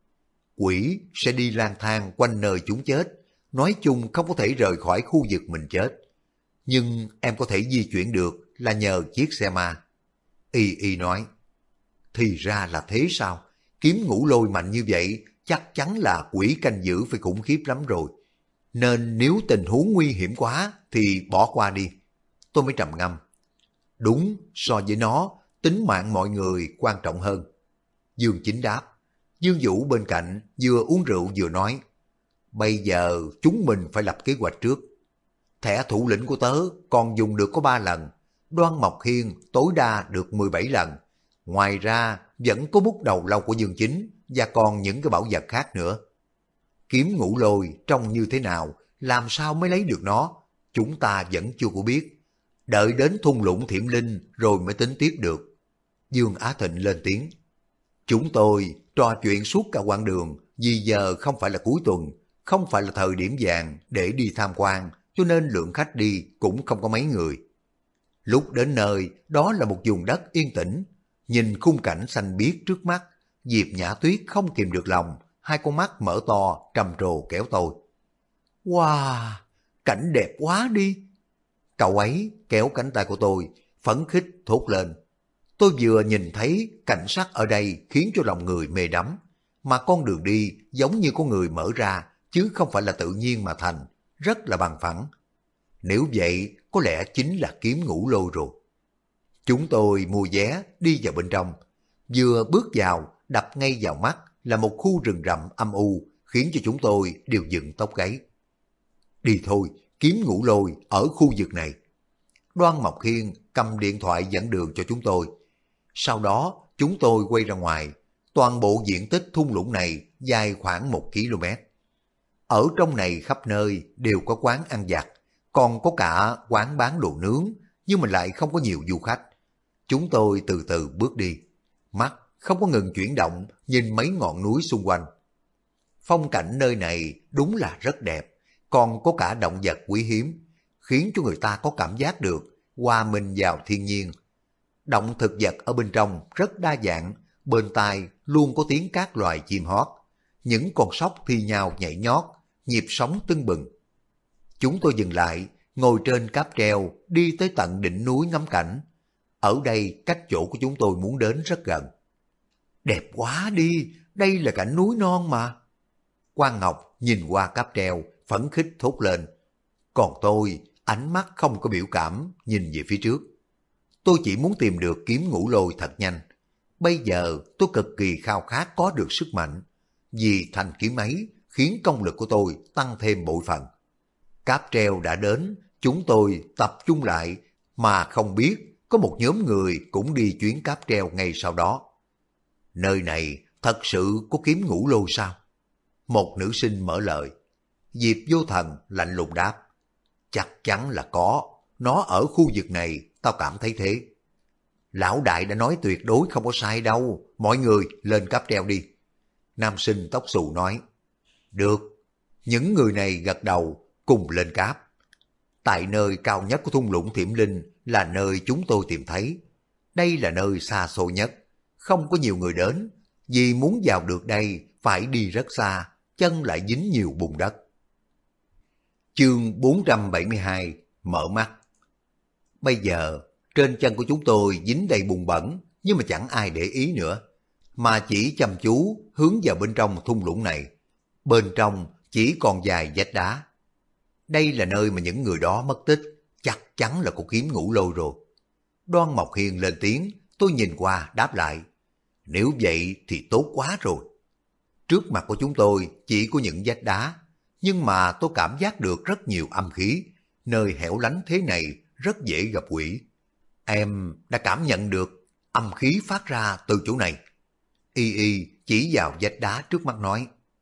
Quỷ sẽ đi lang thang quanh nơi chúng chết, nói chung không có thể rời khỏi khu vực mình chết. Nhưng em có thể di chuyển được là nhờ chiếc xe ma. Y Y nói. Thì ra là thế sao? Kiếm Ngũ Lôi mạnh như vậy, chắc chắn là quỷ canh giữ phải khủng khiếp lắm rồi. Nên nếu tình huống nguy hiểm quá thì bỏ qua đi. Tôi mới trầm ngâm. Đúng, so với nó, tính mạng mọi người quan trọng hơn. Dương Chính đáp. Dương Vũ bên cạnh vừa uống rượu vừa nói. Bây giờ chúng mình phải lập kế hoạch trước. Thẻ thủ lĩnh của tớ còn dùng được có 3 lần. Đoan Mộc Hiên tối đa được 17 lần. Ngoài ra vẫn có bút đầu lâu của Dương Chính và còn những cái bảo vật khác nữa. Kiếm Ngũ Lôi trông như thế nào, làm sao mới lấy được nó, chúng ta vẫn chưa có biết. Đợi đến thung lũng Thiểm Linh rồi mới tính tiếp được. Dương Á Thịnh lên tiếng. Chúng tôi trò chuyện suốt cả quãng đường, vì giờ không phải là cuối tuần, không phải là thời điểm vàng để đi tham quan, cho nên lượng khách đi cũng không có mấy người. Lúc đến nơi, đó là một vùng đất yên tĩnh. Nhìn khung cảnh xanh biếc trước mắt, Diệp Nhã Tuyết không kìm được lòng, hai con mắt mở to trầm trồ kéo tôi. Wow, cảnh đẹp quá đi. Cậu ấy kéo cánh tay của tôi, phấn khích thốt lên. Tôi vừa nhìn thấy cảnh sắc ở đây khiến cho lòng người mê đắm, mà con đường đi giống như có người mở ra, chứ không phải là tự nhiên mà thành, rất là bằng phẳng. Nếu vậy, có lẽ chính là kiếm Ngũ Lôi rồi. Chúng tôi mua vé đi vào bên trong. Vừa bước vào, đập ngay vào mắt là một khu rừng rậm âm u, khiến cho chúng tôi đều dựng tóc gáy. Đi thôi, kiếm Ngũ Lôi ở khu vực này. Đoan Mộc Hiên cầm điện thoại dẫn đường cho chúng tôi. Sau đó, chúng tôi quay ra ngoài. Toàn bộ diện tích thung lũng này dài khoảng 1 km. Ở trong này khắp nơi đều có quán ăn vặt, còn có cả quán bán đồ nướng, nhưng mà lại không có nhiều du khách. Chúng tôi từ từ bước đi, mắt không có ngừng chuyển động nhìn mấy ngọn núi xung quanh. Phong cảnh nơi này đúng là rất đẹp, còn có cả động vật quý hiếm, khiến cho người ta có cảm giác được hòa mình vào thiên nhiên. Động thực vật ở bên trong rất đa dạng, bên tai luôn có tiếng các loài chim hót, những con sóc thi nhau nhảy nhót, nhịp sống tưng bừng. Chúng tôi dừng lại, ngồi trên cáp treo đi tới tận đỉnh núi ngắm cảnh. ở đây cách chỗ của chúng tôi muốn đến rất gần. Đẹp quá đi, đây là cảnh núi non mà. Quang Ngọc nhìn qua cáp treo, phấn khích thốt lên. Còn tôi, ánh mắt không có biểu cảm, nhìn về phía trước. Tôi chỉ muốn tìm được kiếm ngũ lôi thật nhanh. Bây giờ tôi cực kỳ khao khát có được sức mạnh. Vì thanh kiếm ấy khiến công lực của tôi tăng thêm bội phần. Cáp treo đã đến, chúng tôi tập trung lại mà không biết có một nhóm người cũng đi chuyến cáp treo ngay sau đó. Nơi này thật sự có kiếm ngũ lôi sao? Một nữ sinh mở lời. Diệp Vô Thần lạnh lùng đáp. Chắc chắn là có, nó ở khu vực này, tao cảm thấy thế. Lão đại đã nói tuyệt đối không có sai đâu, mọi người lên cáp treo đi. Nam sinh tóc xù nói. Được, những người này gật đầu cùng lên cáp. Tại nơi cao nhất của thung lũng Thiểm Linh là nơi chúng tôi tìm thấy. Đây là nơi xa xôi nhất, không có nhiều người đến, vì muốn vào được đây phải đi rất xa, chân lại dính nhiều bùn đất. Chương 472 mở mắt. Bây giờ, trên chân của chúng tôi dính đầy bùn bẩn, nhưng mà chẳng ai để ý nữa, mà chỉ chăm chú hướng vào bên trong thung lũng này. Bên trong chỉ còn vài vách đá. Đây là nơi mà những người đó mất tích, chắc chắn là có kiếm ngũ lôi rồi. Đoan Mộc Hiền lên tiếng, tôi nhìn qua đáp lại. Nếu vậy thì tốt quá rồi. Trước mặt của chúng tôi chỉ có những vách đá, nhưng mà tôi cảm giác được rất nhiều âm khí, nơi hẻo lánh thế này rất dễ gặp quỷ. Em đã cảm nhận được âm khí phát ra từ chỗ này. Y Y chỉ vào vách đá trước mắt nói.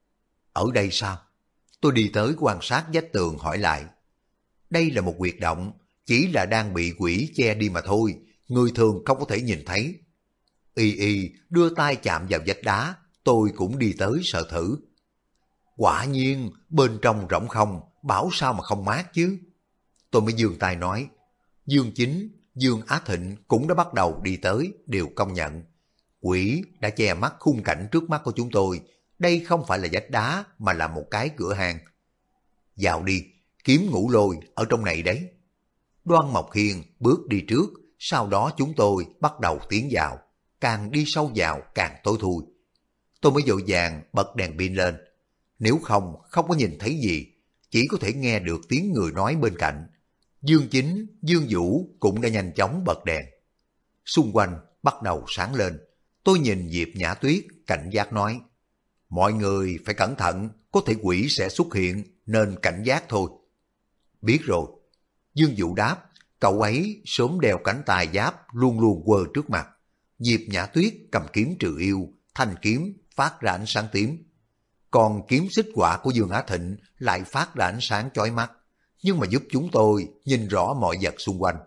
Ở đây sao? Tôi đi tới quan sát vách tường hỏi lại. Đây là một huyệt động, chỉ là đang bị quỷ che đi mà thôi, người thường không có thể nhìn thấy. Y Y đưa tay chạm vào vách đá, tôi cũng đi tới sợ thử. Quả nhiên, bên trong rỗng không, bảo sao mà không mát chứ. Tôi mới giương tay nói. Dương Chính, Dương Á Thịnh cũng đã bắt đầu đi tới, đều công nhận. Quỷ đã che mắt khung cảnh trước mắt của chúng tôi. Đây không phải là vách đá mà là một cái cửa hàng. Vào đi, kiếm ngũ lôi ở trong này đấy. Đoan Mộc Hiền bước đi trước, sau đó chúng tôi bắt đầu tiến vào. Càng đi sâu vào càng tối thui. Tôi mới vội vàng bật đèn pin lên. Nếu không có nhìn thấy gì, chỉ có thể nghe được tiếng người nói bên cạnh. Dương Chính, Dương Vũ cũng đã nhanh chóng bật đèn. Xung quanh bắt đầu sáng lên. Tôi nhìn Diệp Nhã Tuyết cảnh giác nói. Mọi người phải cẩn thận, có thể quỷ sẽ xuất hiện nên cảnh giác thôi. Biết rồi. Dương Vũ đáp, cậu ấy sớm đeo cánh tài giáp luôn luôn quơ trước mặt. Diệp Nhã Tuyết cầm kiếm trừ yêu, thanh kiếm phát ra ánh sáng tím. Còn kiếm xích quả của Dương Á Thịnh lại phát ra ánh sáng chói mắt, nhưng mà giúp chúng tôi nhìn rõ mọi vật xung quanh.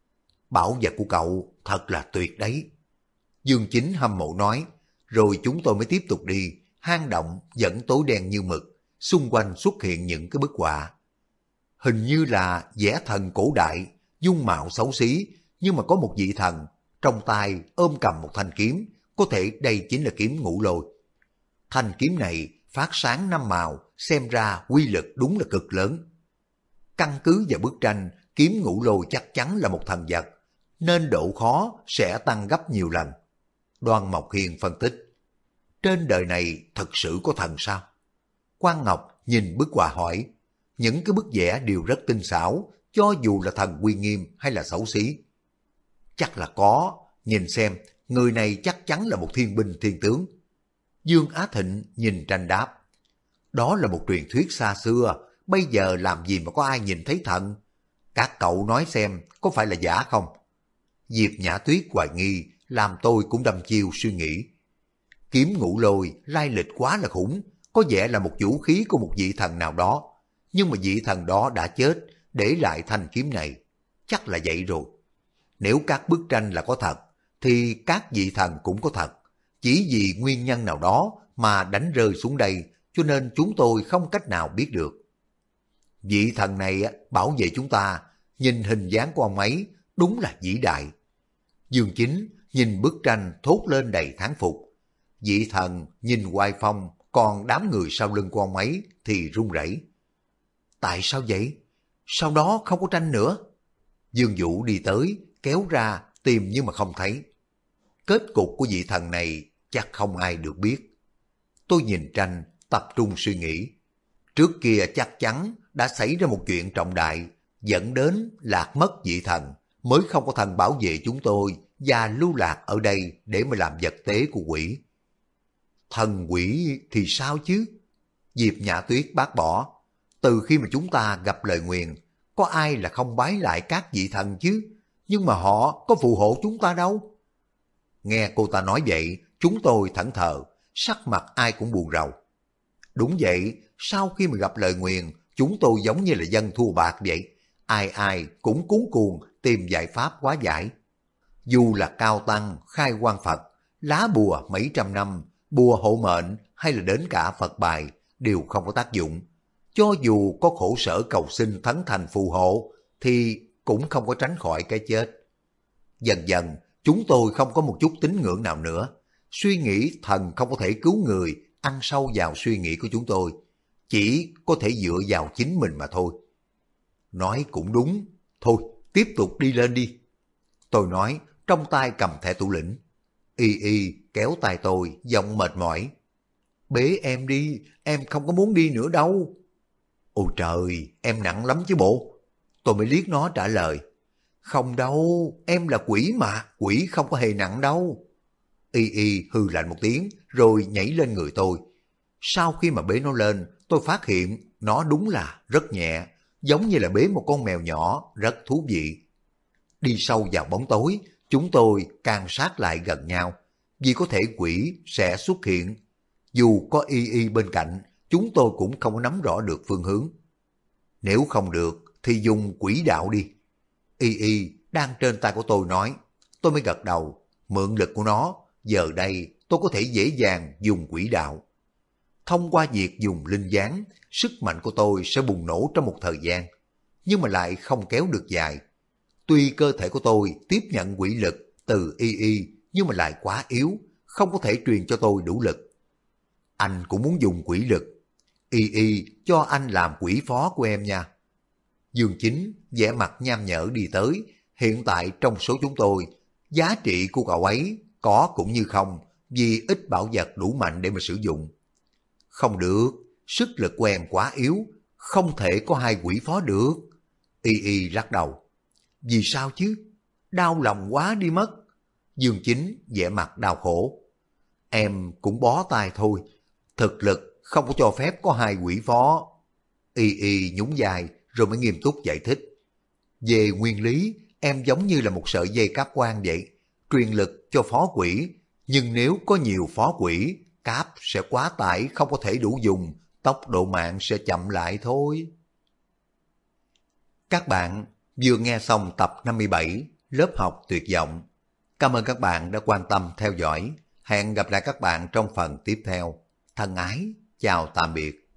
Bảo vật của cậu thật là tuyệt đấy. Dương Chính hâm mộ nói, rồi chúng tôi mới tiếp tục đi. Hang động vẫn tối đen như mực, xung quanh xuất hiện những cái bức họa. Hình như là vẽ thần cổ đại, dung mạo xấu xí, nhưng mà có một vị thần, trong tay ôm cầm một thanh kiếm, có thể đây chính là kiếm ngũ lôi. Thanh kiếm này phát sáng năm màu, xem ra uy lực đúng là cực lớn. Căn cứ vào bức tranh, kiếm ngũ lôi chắc chắn là một thần vật, nên độ khó sẽ tăng gấp nhiều lần. Đoan Mộc Hiền phân tích. Trên đời này thật sự có thần sao? Quang Ngọc nhìn bức họa hỏi. Những cái bức vẽ đều rất tinh xảo, cho dù là thần uy nghiêm hay là xấu xí. Chắc là có, nhìn xem, người này chắc chắn là một thiên binh thiên tướng. Dương Á Thịnh nhìn tranh đáp. Đó là một truyền thuyết xa xưa, bây giờ làm gì mà có ai nhìn thấy thần? Các cậu nói xem, có phải là giả không? Diệp Nhã Tuyết hoài nghi, làm tôi cũng đâm chiêu suy nghĩ. Kiếm ngũ lôi lai lịch quá là khủng, có vẻ là một vũ khí của một vị thần nào đó. Nhưng mà vị thần đó đã chết, để lại thanh kiếm này. Chắc là vậy rồi. Nếu các bức tranh là có thật, thì các vị thần cũng có thật. Chỉ vì nguyên nhân nào đó mà đánh rơi xuống đây, cho nên chúng tôi không cách nào biết được. Vị thần này bảo vệ chúng ta, nhìn hình dáng của ông ấy, đúng là vĩ đại. Dương Chính nhìn bức tranh thốt lên đầy thán phục. Vị thần nhìn oai phong, còn đám người sau lưng của ông ấy thì run rẩy. Tại sao vậy? Sau đó không có tranh nữa. Dương Vũ đi tới, kéo ra tìm nhưng mà không thấy. Kết cục của vị thần này chắc không ai được biết. Tôi nhìn tranh, tập trung suy nghĩ. Trước kia chắc chắn đã xảy ra một chuyện trọng đại, dẫn đến lạc mất vị thần, mới không có thần bảo vệ chúng tôi và lưu lạc ở đây để mà làm vật tế của quỷ. Thần quỷ thì sao chứ? Diệp Nhã Tuyết bác bỏ. Từ khi mà chúng ta gặp lời nguyền, có ai là không bái lại các vị thần chứ? Nhưng mà họ có phù hộ chúng ta đâu. Nghe cô ta nói vậy, chúng tôi thẫn thờ, sắc mặt ai cũng buồn rầu. Đúng vậy, sau khi mà gặp lời nguyền, chúng tôi giống như là dân thua bạc vậy. Ai ai cũng cuống cuồng tìm giải pháp hóa giải. Dù là cao tăng, khai quang Phật, lá bùa mấy trăm năm, bùa hộ mệnh hay là đến cả Phật bài đều không có tác dụng. Cho dù có khổ sở cầu xin thánh thành phù hộ thì cũng không có tránh khỏi cái chết. Dần dần chúng tôi không có một chút tín ngưỡng nào nữa. Suy nghĩ thần không có thể cứu người ăn sâu vào suy nghĩ của chúng tôi. Chỉ có thể dựa vào chính mình mà thôi. Nói cũng đúng. Thôi tiếp tục đi lên đi. Tôi nói trong tay cầm thẻ thủ lĩnh. Y Y kéo tay tôi giọng mệt mỏi. Bế em đi, em không có muốn đi nữa đâu. Ôi trời, em nặng lắm chứ bộ. Tôi mới liếc nó trả lời. Không đâu, em là quỷ mà, quỷ không có hề nặng đâu. Y Y hừ lạnh một tiếng rồi nhảy lên người tôi. Sau khi mà bế nó lên, tôi phát hiện nó đúng là rất nhẹ, giống như là bế một con mèo nhỏ, rất thú vị. Đi sâu vào bóng tối, chúng tôi càng sát lại gần nhau, vì có thể quỷ sẽ xuất hiện. Dù có Y Y bên cạnh, chúng tôi cũng không nắm rõ được phương hướng. Nếu không được thì dùng quỷ đạo đi. Y Y đang trên tay của tôi nói. Tôi mới gật đầu, mượn lực của nó, giờ đây tôi có thể dễ dàng dùng quỷ đạo. Thông qua việc dùng linh gián, sức mạnh của tôi sẽ bùng nổ trong một thời gian, nhưng mà lại không kéo được dài. Tuy cơ thể của tôi tiếp nhận quỷ lực từ Y Y, nhưng mà lại quá yếu, không có thể truyền cho tôi đủ lực. Anh cũng muốn dùng quỷ lực. Y Y cho anh làm quỷ phó của em nha. Dương Chính vẻ mặt nham nhở đi tới. Hiện tại trong số chúng tôi, giá trị của cậu ấy có cũng như không, vì ít bảo vật đủ mạnh để mà sử dụng. Không được, sức lực của em quá yếu, không thể có hai quỷ phó được. Y Y lắc đầu. Vì sao chứ? Đau lòng quá đi mất. Dương Chính vẻ mặt đau khổ. Em cũng bó tay thôi, thực lực không có cho phép có hai quỷ phó. Y Y nhún vai rồi mới nghiêm túc giải thích. Về nguyên lý, em giống như là một sợi dây cáp quang vậy, truyền lực cho phó quỷ, nhưng nếu có nhiều phó quỷ, cáp sẽ quá tải không có thể đủ dùng, tốc độ mạng sẽ chậm lại thôi. Các bạn vừa nghe xong tập 57 lớp học tuyệt vọng. Cảm ơn các bạn đã quan tâm theo dõi. Hẹn gặp lại các bạn trong phần tiếp theo. Thân ái, chào tạm biệt.